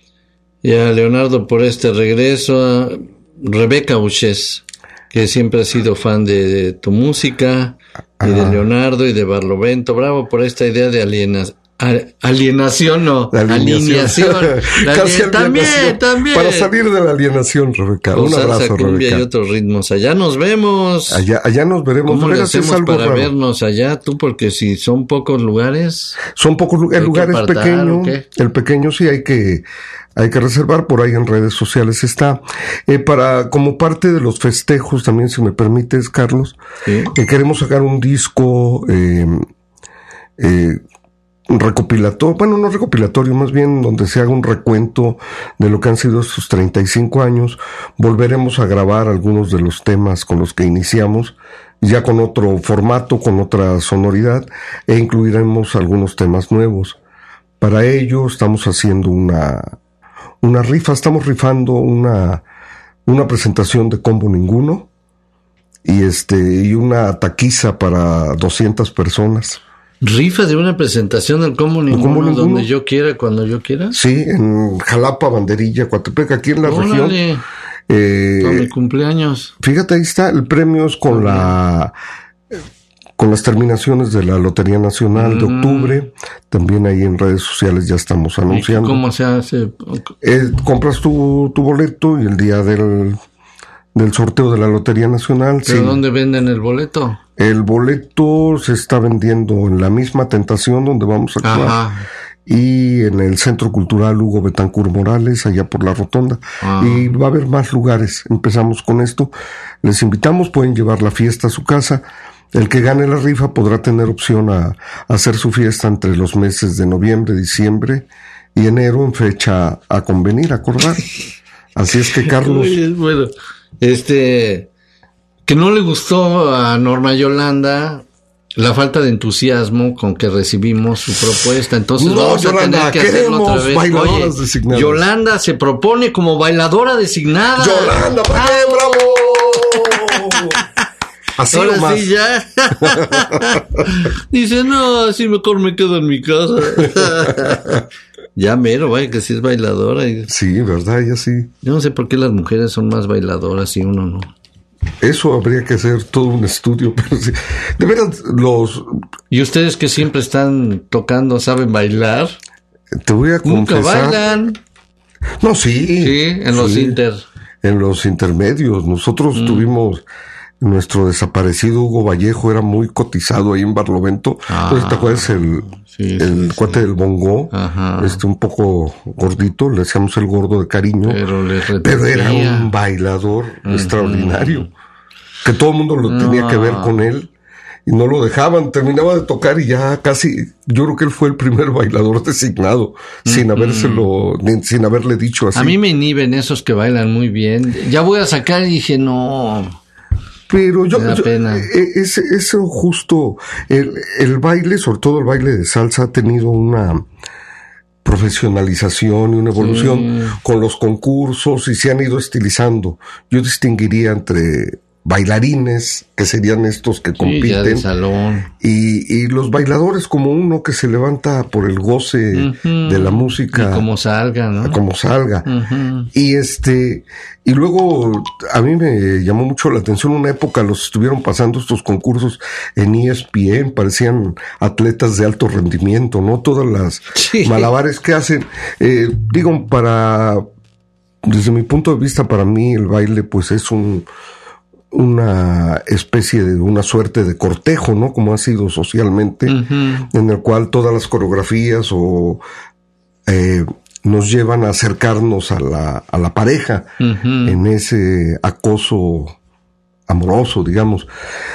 y a Leonardo por este regreso, a Rebeca Uches, que siempre ha sido fan de, de tu música, y de Leonardo y de Barlovento. Bravo por esta idea de alienación. Alienación, no, la alineación. alineación. La Casi alien... También, también. Para salir de la alienación, Rebeca. Con un abrazo, salsa, cumbia Rebeca. Y otros ritmos. Allá nos vemos. Allá, allá nos veremos. ¿Cómo le Verás, hacemos es algo para raro. vernos allá tú? Porque si son pocos lugares. Son pocos lugares. El lugar es pequeño. El pequeño sí hay que, hay que reservar. Por ahí en redes sociales está. Eh, para, como parte de los festejos también, si me permites, Carlos, ¿sí? eh, queremos sacar un disco, eh, eh, recopilatorio, bueno, no recopilatorio, más bien donde se haga un recuento de lo que han sido estos treinta y cinco años. Volveremos a grabar algunos de los temas con los que iniciamos, ya con otro formato, con otra sonoridad, e incluiremos algunos temas nuevos. Para ello estamos haciendo una, una rifa, estamos rifando una, una presentación de Combo Ninguno, y este, y una taquiza para doscientas personas. ¿Rifa de una presentación del Combo Ninguno, Combo Ninguno donde yo quiera, cuando yo quiera? Sí, en Jalapa, Banderilla, Coatepec, aquí en la ¡Órale! región. Eh, Con mi cumpleaños. Fíjate, ahí está, el premio es con la con las terminaciones de la Lotería Nacional mm. de octubre. También ahí en redes sociales ya estamos anunciando. ¿Cómo se hace? Eh, compras tu, tu boleto y el día del, del sorteo de la Lotería Nacional. ¿Pero sí. dónde venden el boleto? El boleto se está vendiendo en la misma Tentación donde vamos a actuar. Ajá. y en el Centro Cultural Hugo Betancourt Morales, allá por la Rotonda. Ah. Y va a haber más lugares. Empezamos con esto. Les invitamos, pueden llevar la fiesta a su casa. El que gane la rifa podrá tener opción a, a hacer su fiesta entre los meses de noviembre, diciembre y enero en fecha a convenir, a acordar. Así es que, Carlos... Bueno, este... que no le gustó a Norma Yolanda la falta de entusiasmo con que recibimos su propuesta, entonces no, vamos Yolanda, a tener que hacerlo otra vez. Bailadoras Oye, designadas. Yolanda se propone como bailadora designada. Yolanda, ¿para qué? ¡Bravo! Así Ahora nomás. sí ya. Dice, no, así mejor me quedo en mi casa. Ya mero, vaya que sí es bailadora. Sí, verdad, ya sí. Yo no sé por qué las mujeres son más bailadoras y uno no. Eso habría que hacer todo un estudio, pero sí. De veras, los... ¿Y ustedes que siempre están tocando, saben bailar? Te voy a confesar... Nunca bailan. No, sí. Sí, en los sí, inter. En los intermedios. Nosotros mm. tuvimos... Nuestro desaparecido Hugo Vallejo era muy cotizado ahí en Barlovento. Ah, ¿te acuerdas? El, sí, el sí, cuate sí. del bongo, Ajá. este un poco gordito, le decíamos el gordo de cariño, pero, le pero era un bailador uh-huh. extraordinario, que todo el mundo lo no. tenía que ver con él y no lo dejaban, terminaba de tocar y ya casi, yo creo que él fue el primer bailador designado, uh-huh. sin habérselo, sin haberle dicho así. A mí me inhiben esos que bailan muy bien, ya voy a sacar y dije no... Pero yo, yo ese, eso justo, el, el baile, sobre todo el baile de salsa, ha tenido una profesionalización y una evolución sí. con los concursos y se han ido estilizando. Yo distinguiría entre bailarines, que serían estos que compiten, sí, ya de salón. Y, y los bailadores como uno que se levanta por el goce uh-huh. de la música. Y como salga, ¿no? Como salga. Uh-huh. Y este, y luego a mí me llamó mucho la atención una época los estuvieron pasando estos concursos en E S P N, parecían atletas de alto rendimiento, ¿no? Todas las sí. malabares que hacen, eh, digo, para, desde mi punto de vista, para mí el baile pues es un, una especie de una suerte de cortejo, ¿no? Como ha sido socialmente, uh-huh. en el cual todas las coreografías o eh, nos llevan a acercarnos a la, a la pareja uh-huh. en ese acoso amoroso, digamos.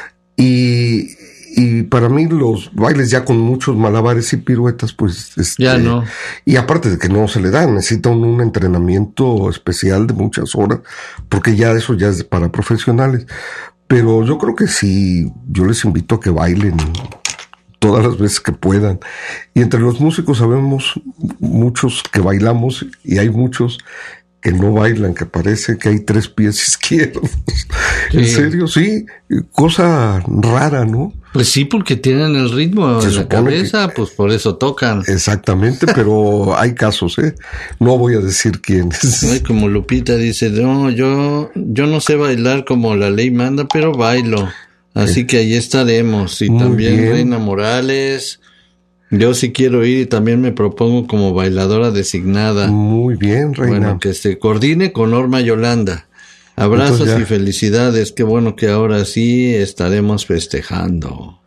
Y, y para mí los bailes ya con muchos malabares y piruetas, pues... Este, ya no. Y aparte de que no se le da, necesita un, un entrenamiento especial de muchas horas, porque ya eso ya es para profesionales. Pero yo creo que sí, yo les invito a que bailen todas las veces que puedan. Y entre los músicos sabemos muchos que bailamos y hay muchos que no bailan, que parece que hay tres pies izquierdos. Sí. En serio, sí, cosa rara, ¿no? Pues sí, porque tienen el ritmo en la cabeza, que, pues por eso tocan. Exactamente, pero hay casos, ¿eh? No voy a decir quiénes. Ay, como Lupita dice, no, yo, yo no sé bailar como la ley manda, pero bailo. Así eh. que ahí estaremos. Y Muy también bien. Reina Morales... Yo sí quiero ir y también me propongo como bailadora designada. Muy bien, Reina. Bueno, que se coordine con Norma Yolanda. Abrazos y felicidades. Qué bueno que ahora sí estaremos festejando.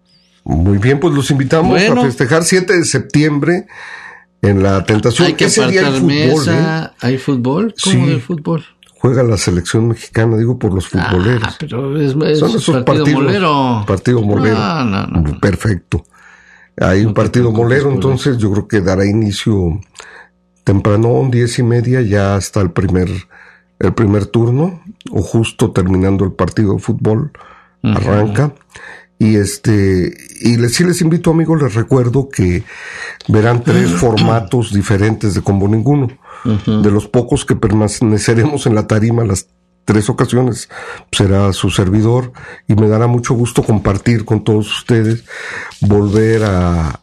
Muy bien, pues los invitamos bueno, a festejar siete de septiembre en la Tentación. Hay que Ese apartar día hay fútbol, mesa. ¿eh? ¿Hay fútbol? ¿Cómo sí. de fútbol? Juega la selección mexicana, digo, por los futboleros. Ah, pero es, es Son esos partido partidos, molero. Partido molero. No, no, no, no. Perfecto. Hay un partido molero, entonces yo creo que dará inicio temprano, diez y media, ya hasta el primer, el primer turno, o justo terminando el partido de fútbol, uh-huh. arranca. Y este, y les, sí les invito, amigos, les recuerdo que verán tres formatos diferentes de Combo Ninguno. Uh-huh. De los pocos que permaneceremos en la tarima las tres ocasiones, será su servidor, y me dará mucho gusto compartir con todos ustedes, volver a,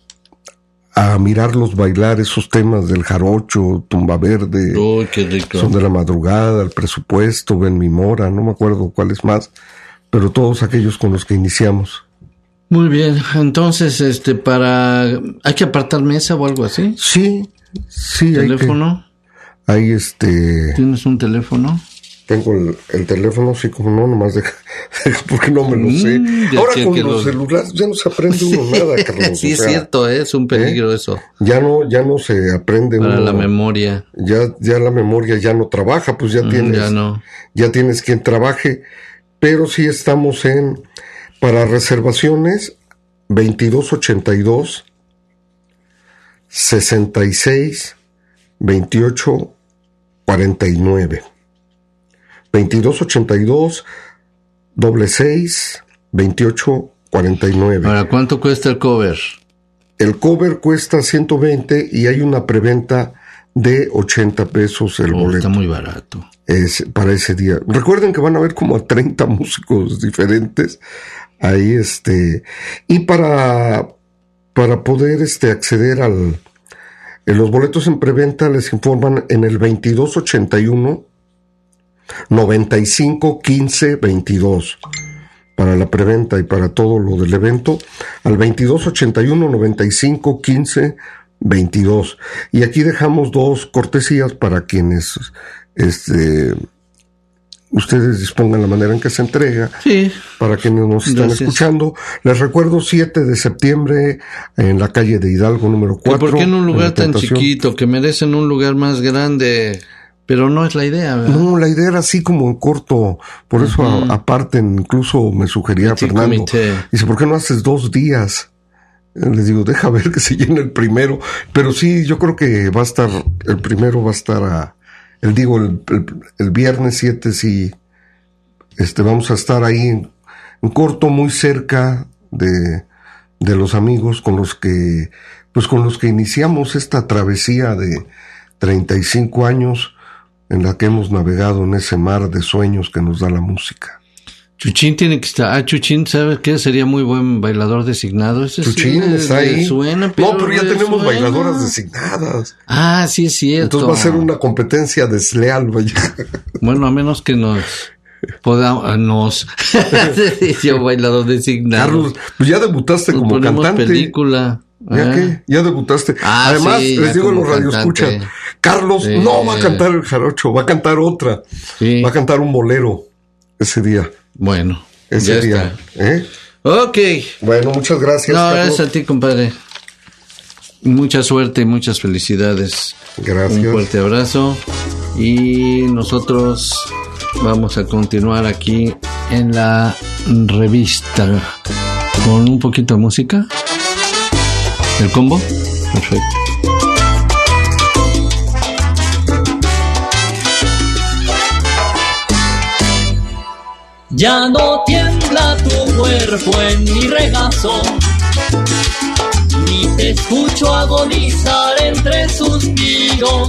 a mirarlos bailar esos temas del jarocho, tumba verde, oh, qué rico. Son de la madrugada, el presupuesto, Ben Mi Mora, no me acuerdo cuáles más, pero todos aquellos con los que iniciamos. Muy bien, entonces, este, para, ¿hay que apartar mesa o algo así? Sí, sí. ¿Teléfono? Hay, que, hay este... ¿Tienes un teléfono? Tengo el, el teléfono, así como no, nomás deja, porque no me lo sé. Mm, Ahora con los los... celulares ya no se aprende uno nada, Carlos. Sí, o sea, es cierto, ¿eh? Es un peligro ¿eh? eso. Ya no, ya no se aprende Para uno. la memoria. Ya, ya la memoria ya no trabaja, pues ya Mm, tienes, ya no. ya tienes quien trabaje. Pero sí estamos en, para reservaciones, veintidós ochenta y dos, sesenta y seis, veintiocho, cuarenta y nueve. veintidós ochenta y dos, doble seis, veintiocho, cuarenta y nueve. Ahora, ¿cuánto cuesta el cover? El cover cuesta ciento veinte y hay una preventa de ochenta pesos el Oh, boleto. está muy barato. Es para ese día. Recuerden que van a haber como treinta músicos diferentes ahí, este, y para, para poder, este, acceder al, en los boletos en preventa les informan en el veintidós ochenta y uno, noventa y cinco, quince, veintidós. Para la preventa y para todo lo del evento, al veintidós ochenta y uno, noventa y cinco, quince, veintidós. Y aquí dejamos dos cortesías para quienes, este, ustedes dispongan la manera en que se entrega. Sí. Para quienes nos están Gracias. escuchando, les recuerdo siete de septiembre en la calle de Hidalgo número ¿Que cuatro. ¿Por qué en un en lugar la tan Tentación. chiquito? Que merecen un lugar más grande. Pero no es la idea, ¿verdad? No, la idea era así como en corto. Por eso, Ujú. a- aparte, incluso me sugería Petit Fernando. comité. Dice, ¿por qué no haces dos días? Eh, Les digo, deja ver que se llene el primero. Pero sí, yo creo que va a estar, el primero va a estar a, el digo, el, el, el viernes siete, sí, este, vamos a estar ahí en, en corto, muy cerca de, de los amigos con los que, pues con los que iniciamos esta travesía de treinta y cinco años en la que hemos navegado en ese mar de sueños que nos da la música. Chuchín tiene que estar. Ah, Chuchín, ¿sabes qué? Sería muy buen bailador designado. Ese Chuchín sí, está le ahí. Suena, No, pero ya le tenemos suena. bailadoras designadas. Ah, sí es cierto. Entonces va a ser una competencia desleal, vaya. Bueno, a menos que nos podamos. Nos. Yo bailador designado. Carlos, pues ya debutaste Nos como ponemos cantante. película. ¿Ya Ah. qué? Ya debutaste. Ah, Además, sí, les ya digo a como los radioescuchas, cantante. Carlos Sí. no va a cantar el jarocho, va a cantar otra. Sí. Va a cantar un bolero ese día. Bueno, Ese ya día. está. ¿Eh? Ok. Bueno, muchas gracias, No, Carlos. gracias a ti, compadre. Mucha suerte y muchas felicidades. Gracias. Un fuerte abrazo. Y nosotros vamos a continuar aquí en la revista con un poquito de música. ¿El combo? Perfecto. Ya no tiembla tu cuerpo en mi regazo, ni te escucho agonizar entre suspiros.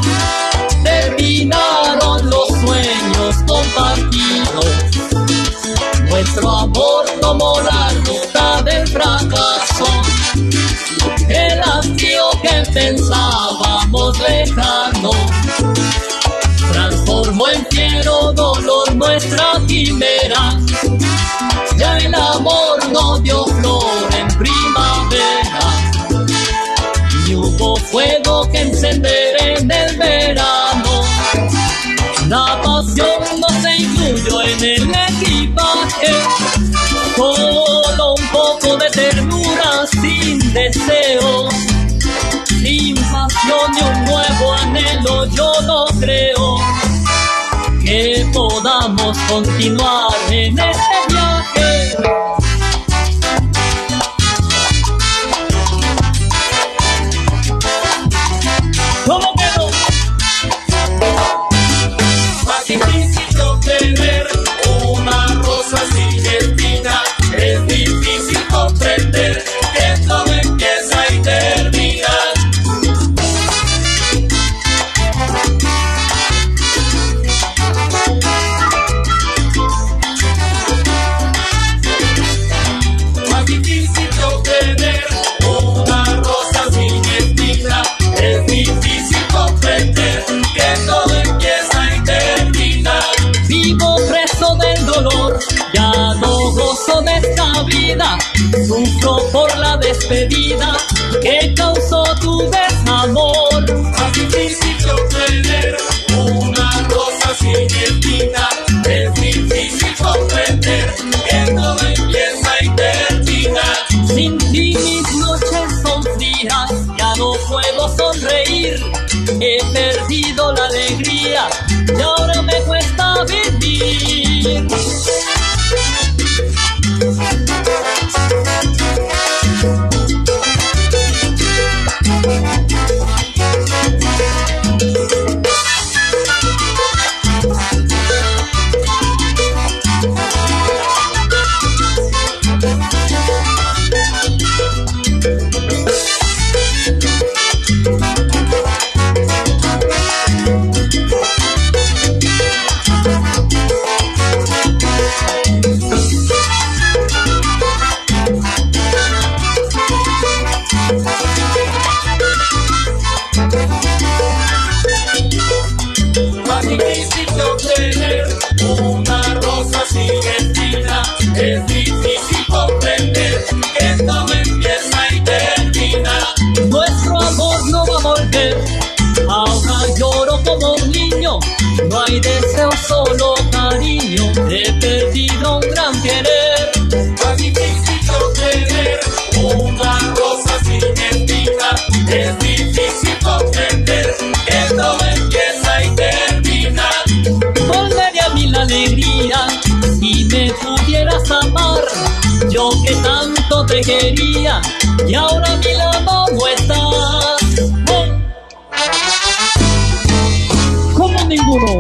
Terminaron los sueños compartidos, nuestro amor tomó la ruta del fracaso. El hastío que pensábamos lejano transformó en fiero dolor nuestra quimera. Ya el amor no dio flor en primavera, y hubo fuego que encender en el verano. La pasión no se incluyó en el equipaje, solo un poco de ternura sin deseo. Sin pasión y un nuevo anhelo yo no creo que podamos continuar en este viaje. ¿Cómo quedó? Más difícil obtener una rosa sin espina, es difícil comprender que todo empieza y termina. todo empieza y termina. Sin ti mis noches son frías, ya no puedo sonreír. He perdido la alegría y ahora me cuesta vivir. Es difícil comprender que todo empieza y termina. Nuestro amor no va a volver. Ahora lloro como un niño. No hay deseo, solo cariño. He perdido un gran querer. Es difícil comprender una rosa sin espina. Es difícil comprender que todo empieza y termina. Volveré a mí la alegría. Si me pudieras amar, yo que tanto te quería, y ahora a mi lado no estás. ¿Eh? Como ninguno.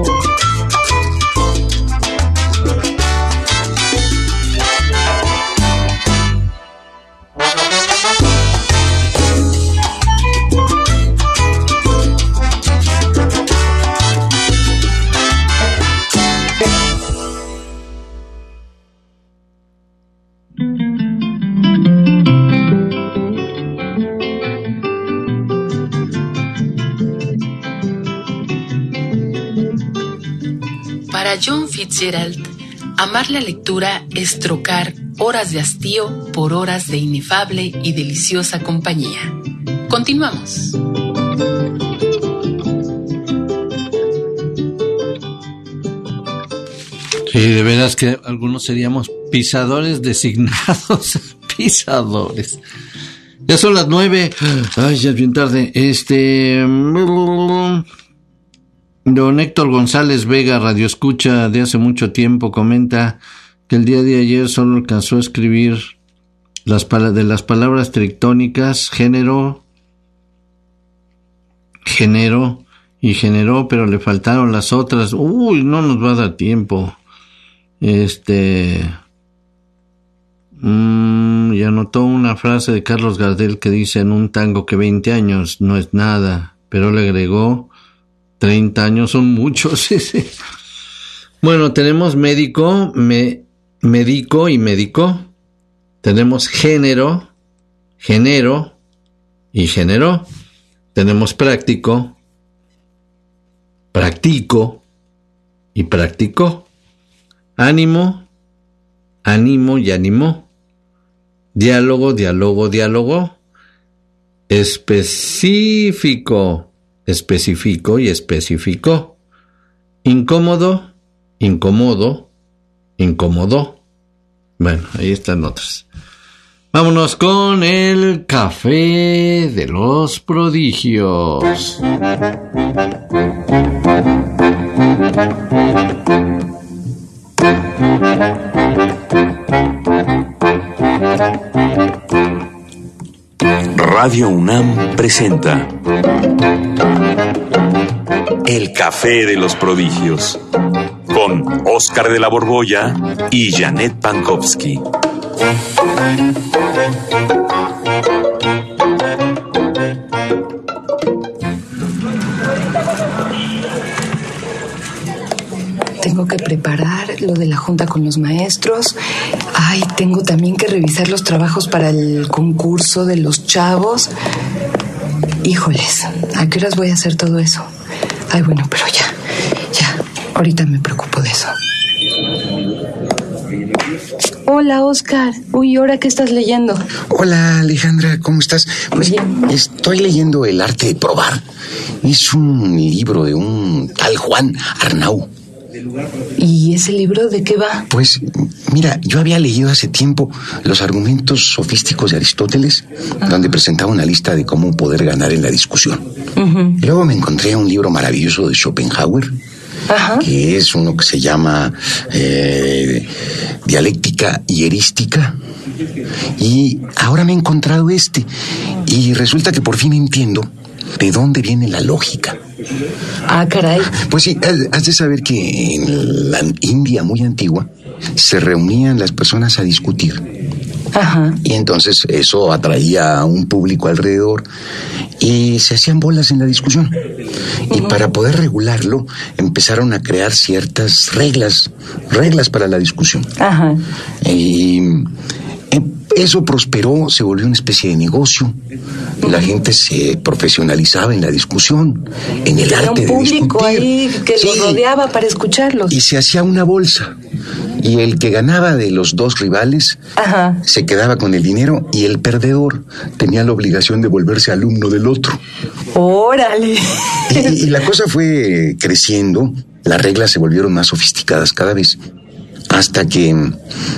Para John Fitzgerald, amar la lectura es trocar horas de hastío por horas de inefable y deliciosa compañía. Continuamos. Sí, de veras que algunos seríamos pisadores designados. Pisadores. Ya son las nueve. Ay, ya es bien tarde. Este... Don Héctor González Vega, radio escucha de hace mucho tiempo, comenta que el día de ayer solo alcanzó a escribir las pala- de las palabras trictónicas género, género y generó, pero le faltaron las otras. Uy, no nos va a dar tiempo. Este... Mmm, y anotó una frase de Carlos Gardel que dice en un tango que veinte años no es nada, pero le agregó treinta años son muchos. Bueno, tenemos médico, me, médico y médico. Tenemos género, género y género. Tenemos práctico, practico y practicó. Ánimo, ánimo y ánimo. Diálogo, diálogo, diálogo. Específico, especificó y especificó. Incómodo, incómodo, incómodo. Bueno, ahí están otras. Vámonos con el café de los prodigios. Radio UNAM presenta El Café de los Prodigios con Óscar de la Borbolla y Janet Pankowski. Tengo que preparar lo de la junta con los maestros. Ay, tengo también que revisar los trabajos para el concurso de los chavos. Híjoles, ¿a qué horas voy a hacer todo eso? Ay, bueno, pero ya, ya, ahorita me preocupo de eso. Hola, Óscar. Uy, ¿ahora qué estás leyendo? Hola, Alejandra, ¿cómo estás? Pues bien. Estoy leyendo El arte de probar. Es un libro de un tal Juan Arnau. ¿Y ese libro de qué va? Pues, mira, yo había leído hace tiempo los argumentos sofísticos de Aristóteles, uh-huh. donde presentaba una lista de cómo poder ganar en la discusión. Uh-huh. Y luego me encontré un libro maravilloso de Schopenhauer, uh-huh. que es uno que se llama eh, Dialéctica Hierística. Y ahora me he encontrado este, y resulta que por fin entiendo de dónde viene la lógica. Ah, caray. Pues sí, has de saber que en la India muy antigua se reunían las personas a discutir. Ajá. Y entonces eso atraía a un público alrededor y se hacían bolas en la discusión. Uh-huh. Y para poder regularlo empezaron a crear ciertas reglas, reglas para la discusión. Ajá. Y eso prosperó, se volvió una especie de negocio. La gente se profesionalizaba en la discusión, en el arte de discutir. Había un público ahí que sí. los rodeaba para escucharlos. Y se hacía una bolsa. Y el que ganaba de los dos rivales Ajá. se quedaba con el dinero, y el perdedor tenía la obligación de volverse alumno del otro. ¡Órale! Y, y la cosa fue creciendo, las reglas se volvieron más sofisticadas cada vez, hasta que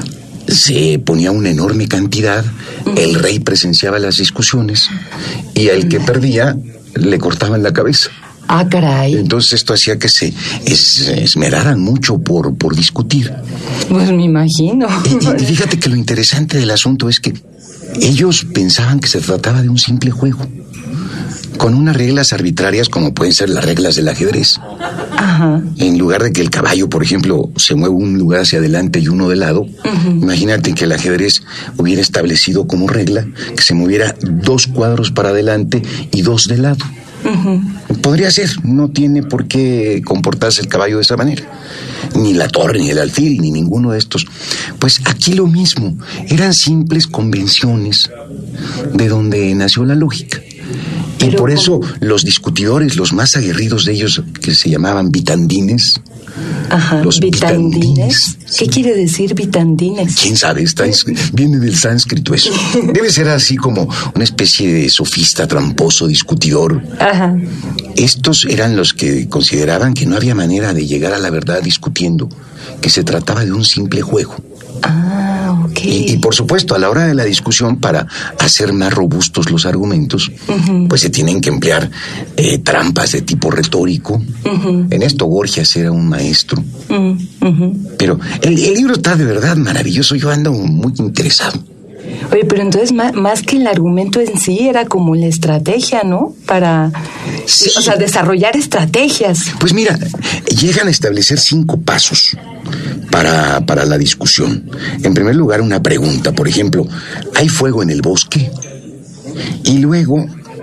se ponía una enorme cantidad, el rey presenciaba las discusiones y al que perdía le cortaban la cabeza. Ah, caray. Entonces esto hacía que se es, esmeraran mucho por, por discutir. Pues me imagino. Y, y fíjate que lo interesante del asunto es que ellos pensaban que se trataba de un simple juego, con unas reglas arbitrarias como pueden ser las reglas del ajedrez. Ajá. En lugar de que el caballo, por ejemplo, se mueva un lugar hacia adelante y uno de lado, uh-huh. imagínate que el ajedrez hubiera establecido como regla que se moviera dos cuadros para adelante y dos de lado. Uh-huh. Podría ser, no tiene por qué comportarse el caballo de esa manera. Ni la torre, ni el alfil, ni ninguno de estos. Pues aquí lo mismo, eran simples convenciones de donde nació la lógica. Y Pero por eso ¿cómo? Los discutidores, los más aguerridos de ellos, que se llamaban vitandines. Ajá, los vitandines. vitandines. ¿Qué quiere decir vitandines? ¿Quién sabe? Está, viene del sánscrito eso. Debe ser así como una especie de sofista, tramposo, discutidor. Ajá. Estos eran los que consideraban que no había manera de llegar a la verdad discutiendo, que se trataba de un simple juego. Ah, ok. Y, y por supuesto, a la hora de la discusión, para hacer más robustos los argumentos, uh-huh. pues se tienen que emplear eh, trampas de tipo retórico. Uh-huh. En esto Gorgias era un maestro. Uh-huh. Pero el, el libro está de verdad maravilloso, yo ando muy interesado. Oye, pero entonces más, más que el argumento en sí, era como la estrategia, ¿no? Para, sí. o sea, desarrollar estrategias. Pues mira, llegan a establecer cinco pasos para, para la discusión. En primer lugar, una pregunta, por ejemplo, ¿hay fuego en el bosque? Y luego,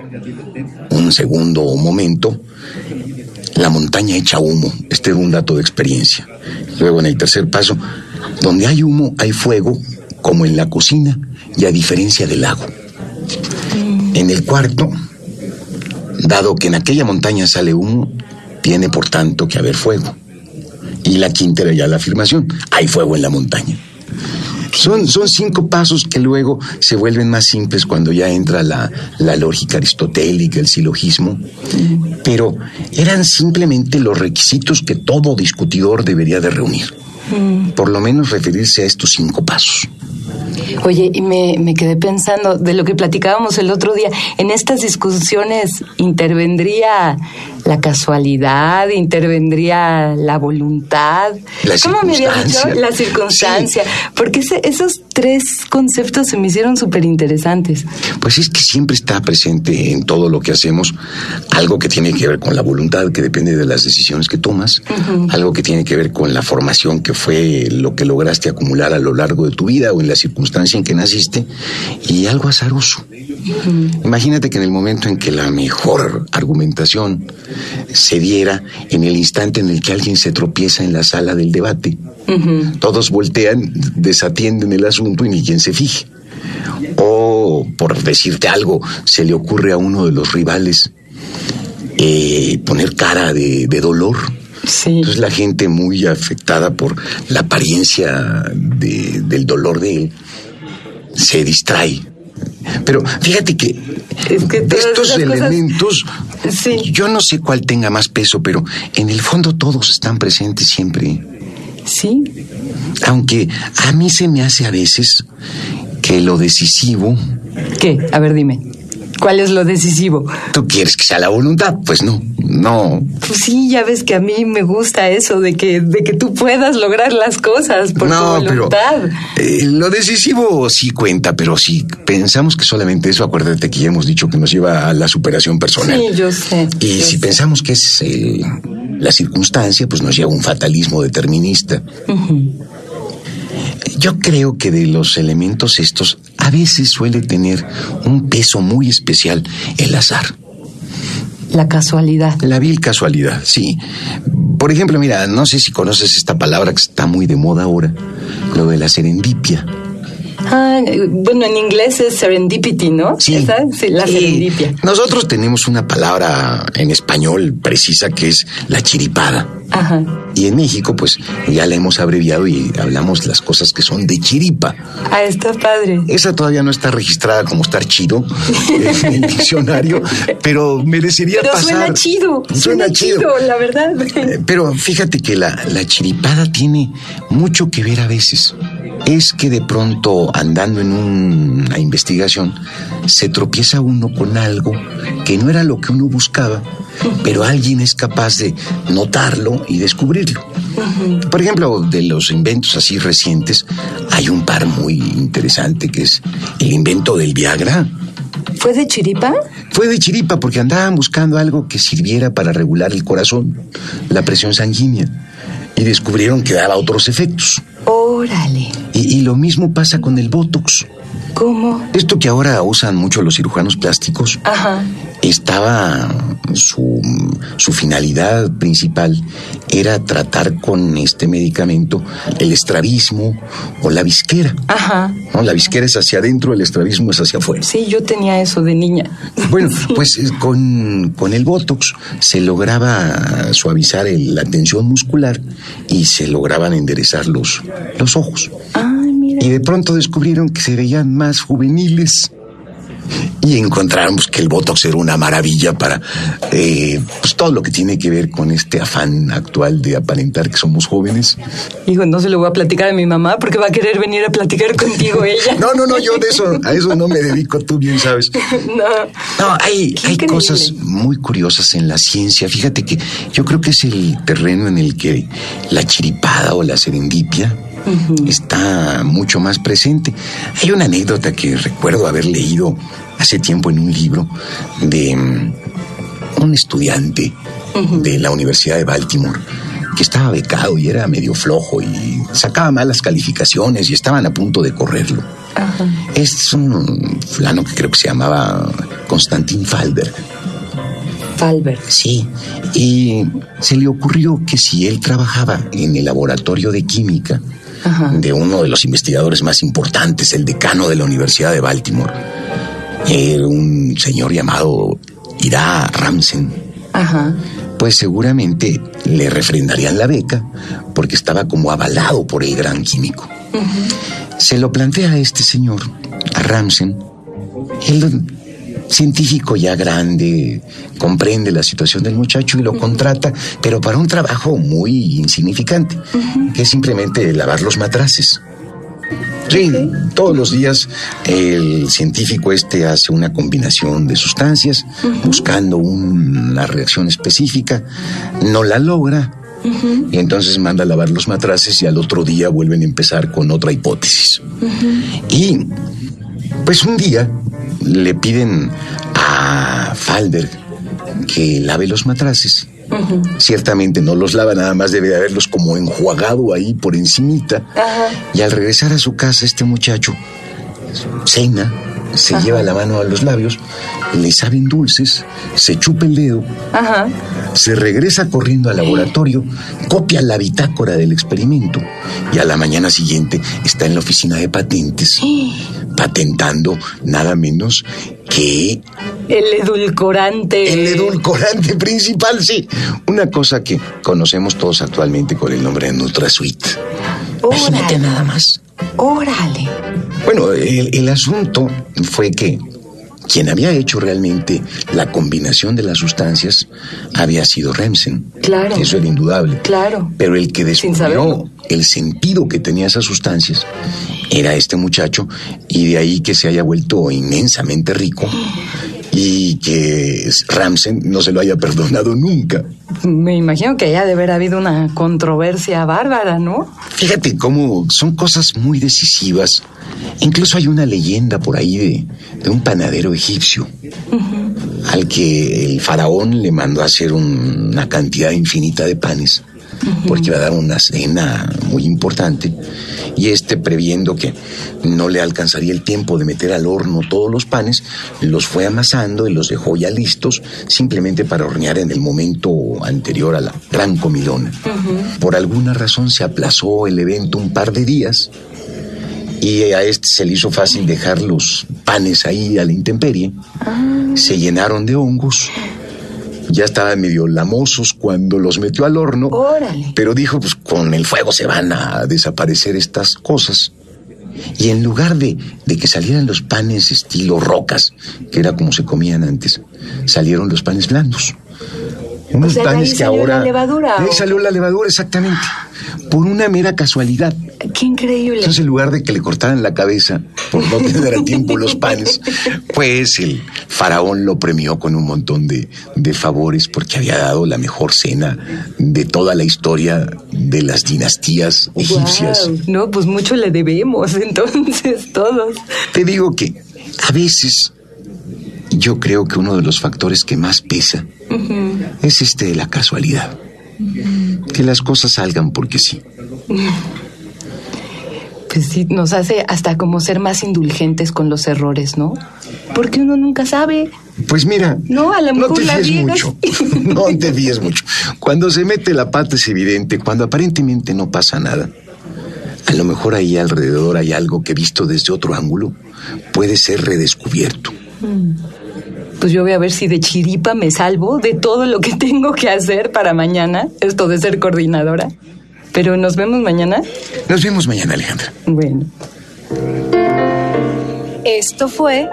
un segundo momento, la montaña echa humo. Este es un dato de experiencia. Luego, en el tercer paso, donde hay humo, hay fuego, como en la cocina, y a diferencia del lago. En el cuarto, dado que en aquella montaña sale humo, tiene por tanto que haber fuego. Y la quinta era ya la afirmación, hay fuego en la montaña. Son, son cinco pasos que luego se vuelven más simples cuando ya entra la, la lógica aristotélica, el silogismo, pero eran simplemente los requisitos que todo discutidor debería de reunir. Por lo menos referirse a estos cinco pasos. Oye, y me, me quedé pensando de lo que platicábamos el otro día. En estas discusiones intervendría la casualidad, intervendría la voluntad. La ¿Cómo me había dicho? La circunstancia. Sí. Porque ese, esos tres conceptos se me hicieron súper interesantes. Pues es que siempre está presente en todo lo que hacemos algo que tiene que ver con la voluntad, que depende de las decisiones que tomas, uh-huh. algo que tiene que ver con la formación, que fue lo que lograste acumular a lo largo de tu vida o en la circunstancia en que naciste, y algo azaroso. Uh-huh. Imagínate que en el momento en que la mejor argumentación se diera en el instante en el que alguien se tropieza en la sala del debate, uh-huh. todos voltean, desatienden el asunto y ni quien se fije. O, por decirte algo, se le ocurre a uno de los rivales eh, poner cara de, de dolor. Sí. Entonces la gente, muy afectada por la apariencia de, del dolor de él, se distrae Pero fíjate que, es que de estos elementos, cosas... sí. yo no sé cuál tenga más peso, pero en el fondo todos están presentes siempre. Sí. Aunque a mí se me hace a veces que lo decisivo... ¿Qué? A ver, dime. ¿Cuál es lo decisivo? ¿Tú quieres que sea la voluntad? Pues no, no. Pues sí, ya ves que a mí me gusta eso de que, de que tú puedas lograr las cosas por no, tu voluntad. Pero, eh, lo decisivo sí cuenta, pero si pensamos que solamente eso, acuérdate que ya hemos dicho que nos lleva a la superación personal. Sí, yo sé. Y yo si sé. pensamos que es el, la circunstancia, pues nos lleva a un fatalismo determinista. Uh-huh. Yo creo que de los elementos estos a veces suele tener un peso muy especial el azar. La casualidad. La vil casualidad, sí. Por ejemplo, mira, no sé si conoces esta palabra que está muy de moda ahora, lo de la serendipia. Ah, bueno, en inglés es serendipity, ¿no? Sí. ¿Esa? Sí, la sí. serendipia. Nosotros tenemos una palabra en español precisa que es la chiripada. Ajá. Y en México, pues, ya la hemos abreviado y hablamos las cosas que son de chiripa. Ah, está padre. Esa todavía no está registrada como estar chido en el diccionario, pero merecería pero pasar. Suena chido. Suena, suena chido. chido, la verdad. Pero fíjate que la, la chiripada tiene mucho que ver a veces. Es que de pronto, andando en un, una investigación, se tropieza uno con algo que no era lo que uno buscaba, pero alguien es capaz de notarlo y descubrirlo. Uh-huh. Por ejemplo, de los inventos así recientes, hay un par muy interesante que es el invento del Viagra. ¿Fue de chiripa? Fue de chiripa porque andaban buscando algo que sirviera para regular el corazón, la presión sanguínea, y descubrieron que daba otros efectos. Órale. Y, y lo mismo pasa con el Botox. ¿Cómo? Esto que ahora usan mucho los cirujanos plásticos. Ajá. Estaba su, su finalidad principal era tratar con este medicamento el estrabismo o la visquera. Ajá. ¿No? La visquera es hacia adentro, el estrabismo es hacia afuera. Sí, yo tenía eso de niña. Bueno, sí. pues con, con el Botox se lograba suavizar el, la tensión muscular y se lograban enderezar los, los ojos. Ay, mira. Y de pronto descubrieron que se veían más juveniles. Y encontramos que el Botox era una maravilla para eh, pues todo lo que tiene que ver con este afán actual de aparentar que somos jóvenes. Hijo, no se lo voy a platicar a mi mamá porque va a querer venir a platicar contigo ella. No, no, no, yo de eso, a eso no me dedico, tú bien sabes. No, no hay, hay cosas muy curiosas en la ciencia. Fíjate que yo creo que es el terreno en el que la chiripada o la serendipia Uh-huh. está mucho más presente. Hay una anécdota que recuerdo haber leído hace tiempo en un libro de um, un estudiante uh-huh. de la Universidad de Baltimore que estaba becado y era medio flojo y sacaba malas calificaciones y estaban a punto de correrlo. Uh-huh. Es un fulano que creo que se llamaba Constantin Fahlberg. Fahlberg. Sí, y se le ocurrió que si él trabajaba en el laboratorio de química Ajá. de uno de los investigadores más importantes, el decano de la Universidad de Baltimore, era un señor llamado Ira Ramsen. Ajá. Pues seguramente le refrendarían la beca porque estaba como avalado por el gran químico. Uh-huh. Se lo plantea a este señor, a Ramsen. Él, científico ya grande, comprende la situación del muchacho y lo uh-huh. contrata, pero para un trabajo muy insignificante, uh-huh. que es simplemente lavar los matraces. Sí, okay. Todos los días el científico este hace una combinación de sustancias uh-huh. buscando una reacción específica, no la logra uh-huh. y entonces manda a lavar los matraces y al otro día vuelven a empezar con otra hipótesis. Uh-huh. Y pues un día le piden a Fahlberg que lave los matraces. Uh-huh. Ciertamente no los lava, nada más debe de haberlos como enjuagado ahí por encimita. Uh-huh. Y al regresar a su casa este muchacho cena, se uh-huh. lleva la mano a los labios, le saben dulces, se chupa el dedo, uh-huh. se regresa corriendo al laboratorio, copia la bitácora del experimento y a la mañana siguiente está en la oficina de patentes patentando nada menos que el edulcorante. El edulcorante principal, sí. Una cosa que conocemos todos actualmente con el nombre de NutraSweet. Imagínate nada más. ¡Órale! Bueno, el, el asunto fue que quien había hecho realmente la combinación de las sustancias había sido Remsen. Claro. Eso era indudable. Claro. Pero el que descubrió el sentido que tenía esas sustancias era este muchacho, y de ahí que se haya vuelto inmensamente rico y que Remsen no se lo haya perdonado nunca. Me imagino que haya de haber habido una controversia bárbara, ¿no? Fíjate cómo son cosas muy decisivas. Incluso hay una leyenda por ahí de, de un panadero egipcio, uh-huh, al que el faraón le mandó a hacer un, una cantidad infinita de panes, uh-huh, porque iba a dar una cena muy importante, y este, previendo que no le alcanzaría el tiempo de meter al horno todos los panes, los fue amasando y los dejó ya listos, simplemente para hornear en el momento anterior a la gran comilona. Uh-huh. Por alguna razón se aplazó el evento un par de días, y a este se le hizo fácil dejar los panes ahí a la intemperie. Ah. Se llenaron de hongos. Ya estaban medio lamosos cuando los metió al horno. ¡Órale! Pero dijo, pues con el fuego se van a desaparecer estas cosas. Y en lugar de, de que salieran los panes estilo rocas, que era como se comían antes, salieron los panes blandos. Unos o sea, panes ahí que salió ahora... la levadura. Ahí salió la levadura, exactamente. Por una mera casualidad. ¡Qué increíble! Entonces, en lugar de que le cortaran la cabeza por no tener a tiempo los panes, pues el faraón lo premió con un montón de, de favores, porque había dado la mejor cena de toda la historia de las dinastías egipcias. Wow. No, pues mucho le debemos, entonces, todos. Te digo que a veces yo creo que uno de los factores que más pesa, uh-huh, es este de la casualidad. Uh-huh. Que las cosas salgan porque sí. Pues sí, nos hace hasta como ser más indulgentes con los errores, ¿no? Porque uno nunca sabe. Pues mira, no, a lo mejor no te la fíes riegas. mucho. No te fíes mucho. Cuando se mete la pata es evidente, cuando aparentemente no pasa nada. A lo mejor ahí alrededor hay algo que, visto desde otro ángulo, puede ser redescubierto. Pues yo voy a ver si de chiripa me salvo de todo lo que tengo que hacer para mañana, esto de ser coordinadora. Pero ¿nos vemos mañana? Nos vemos mañana, Alejandra. Bueno. Esto fue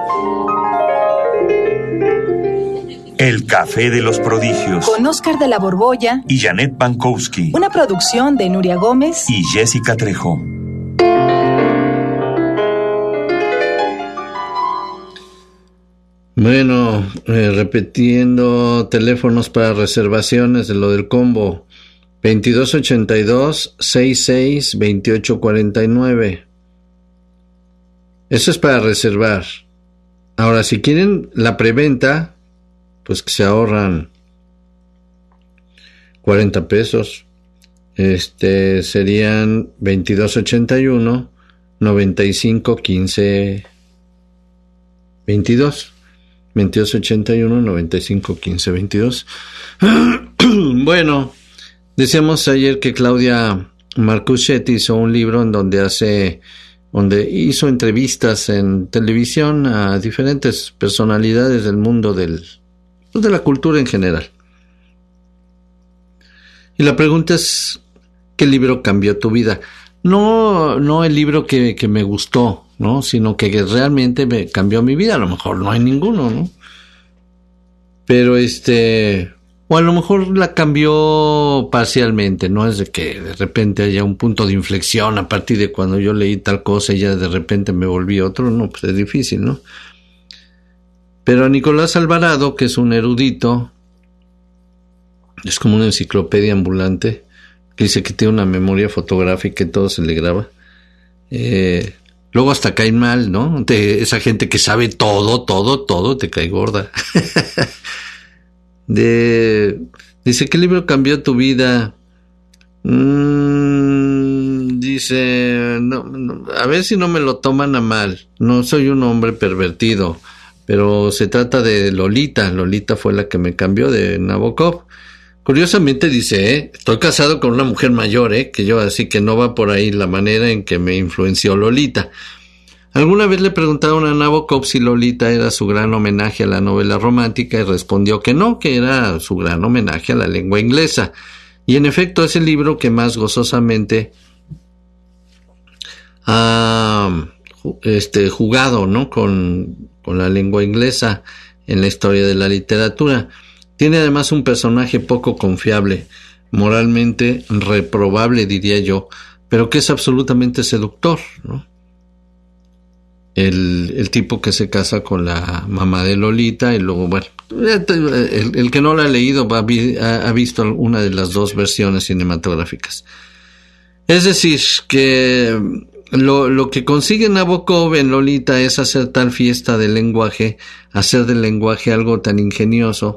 El Café de los Prodigios, con Óscar de la Borbolla y Janet Pankowski, una producción de Nuria Gómez y Jessica Trejo. Bueno, eh, repitiendo teléfonos para reservaciones de lo del combo: veintidós ochenta y dos, sesenta y seis, veintiocho cuarenta y nueve. Eso es para reservar. Ahora, si quieren la preventa, pues que se ahorran cuarenta pesos. Este serían veintidós ochenta y uno, noventa y cinco, quince, veintidós. veintidós ochenta y uno, noventa y cinco, quince, veintidós. Bueno, decíamos ayer que Claudia Marcuschetti hizo un libro en donde hace, donde hizo entrevistas en televisión a diferentes personalidades del mundo del, de la cultura en general. Y la pregunta es, ¿qué libro cambió tu vida? No, no el libro que, que me gustó, ¿no? Sino que realmente me cambió mi vida. A lo mejor no hay ninguno, ¿no? Pero este, o a lo mejor la cambió parcialmente, no es de que de repente haya un punto de inflexión a partir de cuando yo leí tal cosa y ya de repente me volví otro, no, pues es difícil, ¿no? Pero a Nicolás Alvarado, que es un erudito, es como una enciclopedia ambulante, que dice que tiene una memoria fotográfica y todo se le graba. Eh, luego hasta cae mal, ¿no? Te, esa gente que sabe todo, todo, todo, te cae gorda. De, dice, ¿qué libro cambió tu vida? Mm, dice, no, no, a ver si no me lo toman a mal. No soy un hombre pervertido, pero se trata de Lolita. Lolita fue la que me cambió, de Nabokov. Curiosamente dice, ¿eh? Estoy casado con una mujer mayor, ¿eh? Que yo, así que no va por ahí la manera en que me influenció Lolita. Alguna vez le preguntaron a Nabokov si Lolita era su gran homenaje a la novela romántica y respondió que no, que era su gran homenaje a la lengua inglesa. Y en efecto es el libro que más gozosamente ha este, jugado, ¿no? con, con la lengua inglesa en la historia de la literatura. Tiene además un personaje poco confiable, moralmente reprobable, diría yo, pero que es absolutamente seductor, ¿no? El, el tipo que se casa con la mamá de Lolita y luego, bueno, el, el que no la ha leído ha, ha visto una de las dos versiones cinematográficas. Es decir, que lo, lo que consigue Nabokov en Lolita es hacer tal fiesta del lenguaje, hacer del lenguaje algo tan ingenioso,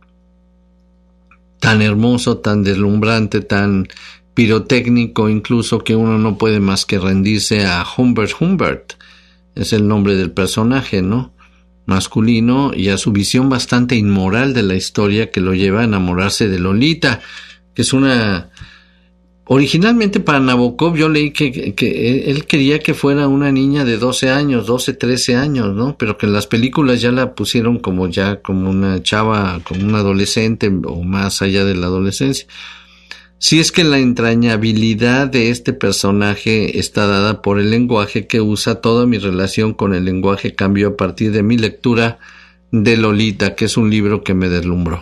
tan hermoso, tan deslumbrante, tan pirotécnico incluso, que uno no puede más que rendirse a Humbert Humbert. Es el nombre del personaje, ¿no? Masculino, y a su visión bastante inmoral de la historia que lo lleva a enamorarse de Lolita, que es una... Originalmente para Nabokov yo leí que, que él quería que fuera una niña de doce años, doce, trece años, ¿no? Pero que en las películas ya la pusieron como ya como una chava, como una adolescente o más allá de la adolescencia. Si es que la entrañabilidad de este personaje está dada por el lenguaje que usa, toda mi relación con el lenguaje cambió a partir de mi lectura de Lolita, que es un libro que me deslumbró.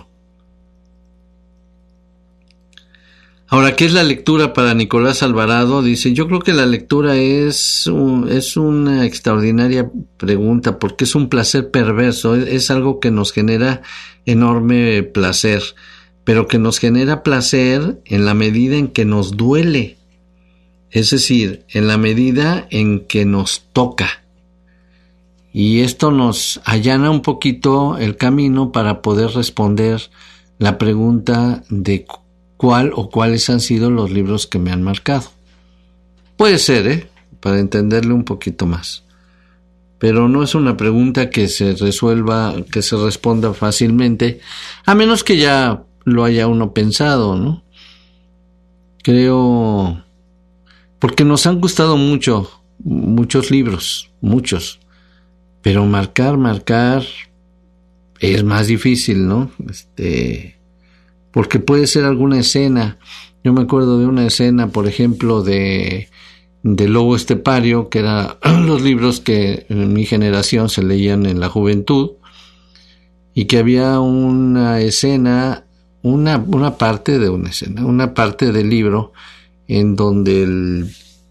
Ahora, ¿qué es la lectura para Nicolás Alvarado? Dice, yo creo que la lectura es, un, es una extraordinaria pregunta, porque es un placer perverso, es, es algo que nos genera enorme placer, pero que nos genera placer en la medida en que nos duele, es decir, en la medida en que nos toca. Y esto nos allana un poquito el camino para poder responder la pregunta de cuál o cuáles han sido los libros que me han marcado. Puede ser, ¿eh? Para entenderle un poquito más. Pero no es una pregunta que se resuelva, que se responda fácilmente, a menos que ya lo haya uno pensado, ¿no? Creo, porque nos han gustado mucho, muchos libros, muchos, pero marcar, marcar es más difícil, ¿no? Este, porque puede ser alguna escena. Yo me acuerdo de una escena, por ejemplo, de, de Lobo Estepario, que eran los libros que en mi generación se leían en la juventud, y que había una escena, una, una parte de una escena, una parte del libro en donde el,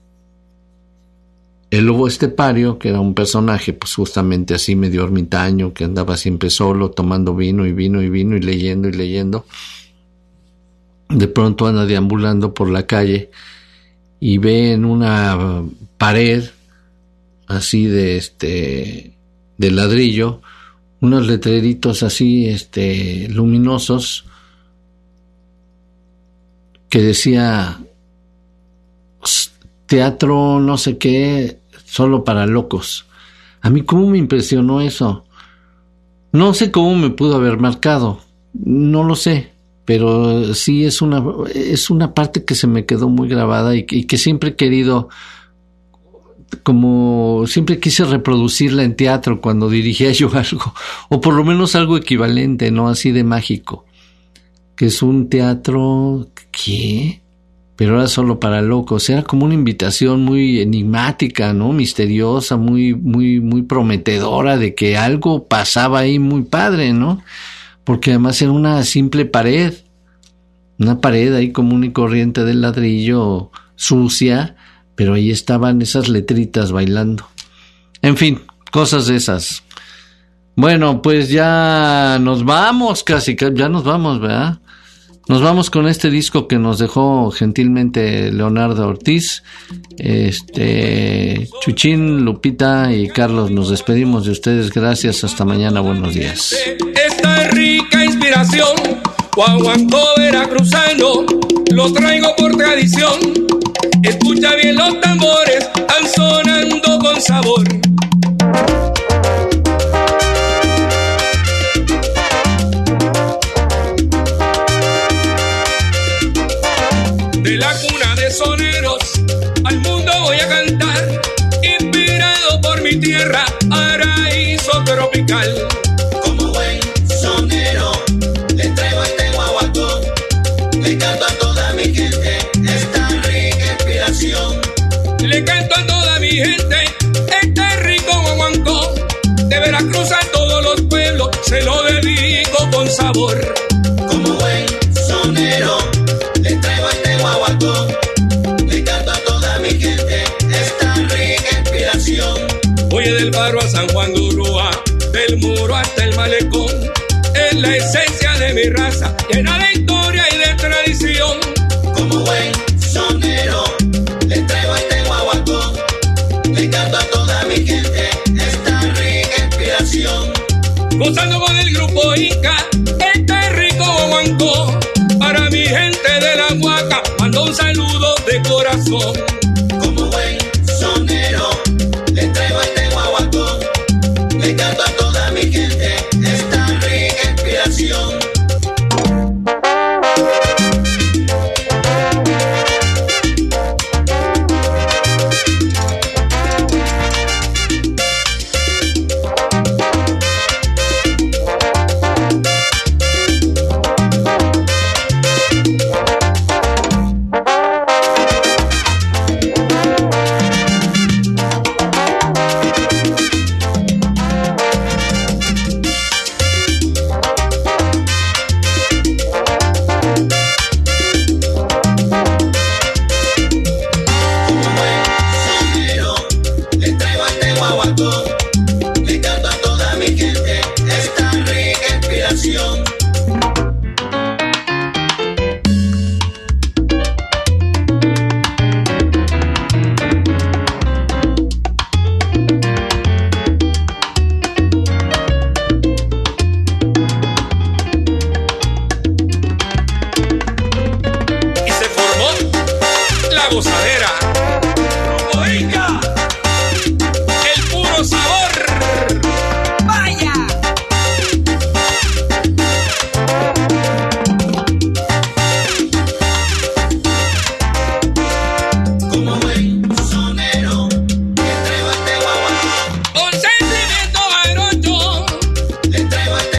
el lobo estepario, que era un personaje pues justamente así medio ermitaño, que andaba siempre solo tomando vino y vino y vino y leyendo y leyendo, de pronto anda deambulando por la calle y ve en una pared así de este de ladrillo unos letreritos así este luminosos que decía teatro no sé qué solo para locos. A mí cómo me impresionó eso. No sé cómo me pudo haber marcado, no lo sé, pero sí es una es una parte que se me quedó muy grabada y que, y que siempre he querido, como siempre quise reproducirla en teatro cuando dirigía yo algo, o por lo menos algo equivalente, no así de mágico, que es un teatro, ¿qué? Pero era solo para locos. Era como una invitación muy enigmática, ¿no? Misteriosa, muy, muy, muy prometedora de que algo pasaba ahí muy padre, ¿no? Porque además era una simple pared, una pared ahí común y corriente de ladrillo, sucia, pero ahí estaban esas letritas bailando. En fin, cosas de esas. Bueno, pues ya nos vamos casi, ya nos vamos, ¿verdad? Nos vamos con este disco que nos dejó gentilmente Leonardo Ortiz. Este, Chuchín, Lupita y Carlos, nos despedimos de ustedes. Gracias, hasta mañana, buenos días. Esta rica inspiración, guaguancó veracruzano, lo traigo por tradición. Escucha bien los tambores, están sonando con sabor. De la cuna de soneros al mundo voy a cantar, inspirado por mi tierra, paraíso tropical. Como buen sonero, le traigo este guaguancó, le canto a toda mi gente esta rica inspiración. Le canto a toda mi rico con sabor. Como buen sonero, le traigo este guaguancó. Le canto a toda mi gente esta rica inspiración. Oye, del Faro a San Juan de Urúa, del Muro hasta el Malecón, es la esencia de mi raza, llena de historia y de tradición. Como buen sonero, le traigo este guaguancó. Le canto a toda mi gente esta rica inspiración. Gozando con el grupo Inca, este rico guaguancó. Para mi gente de la Huaca, mando un saludo de corazón. Como buen sonero, le traigo este guaguancó. Le canto a toda mi gente esta rica inspiración. Le canto a toda mi gente esta rica inspiración.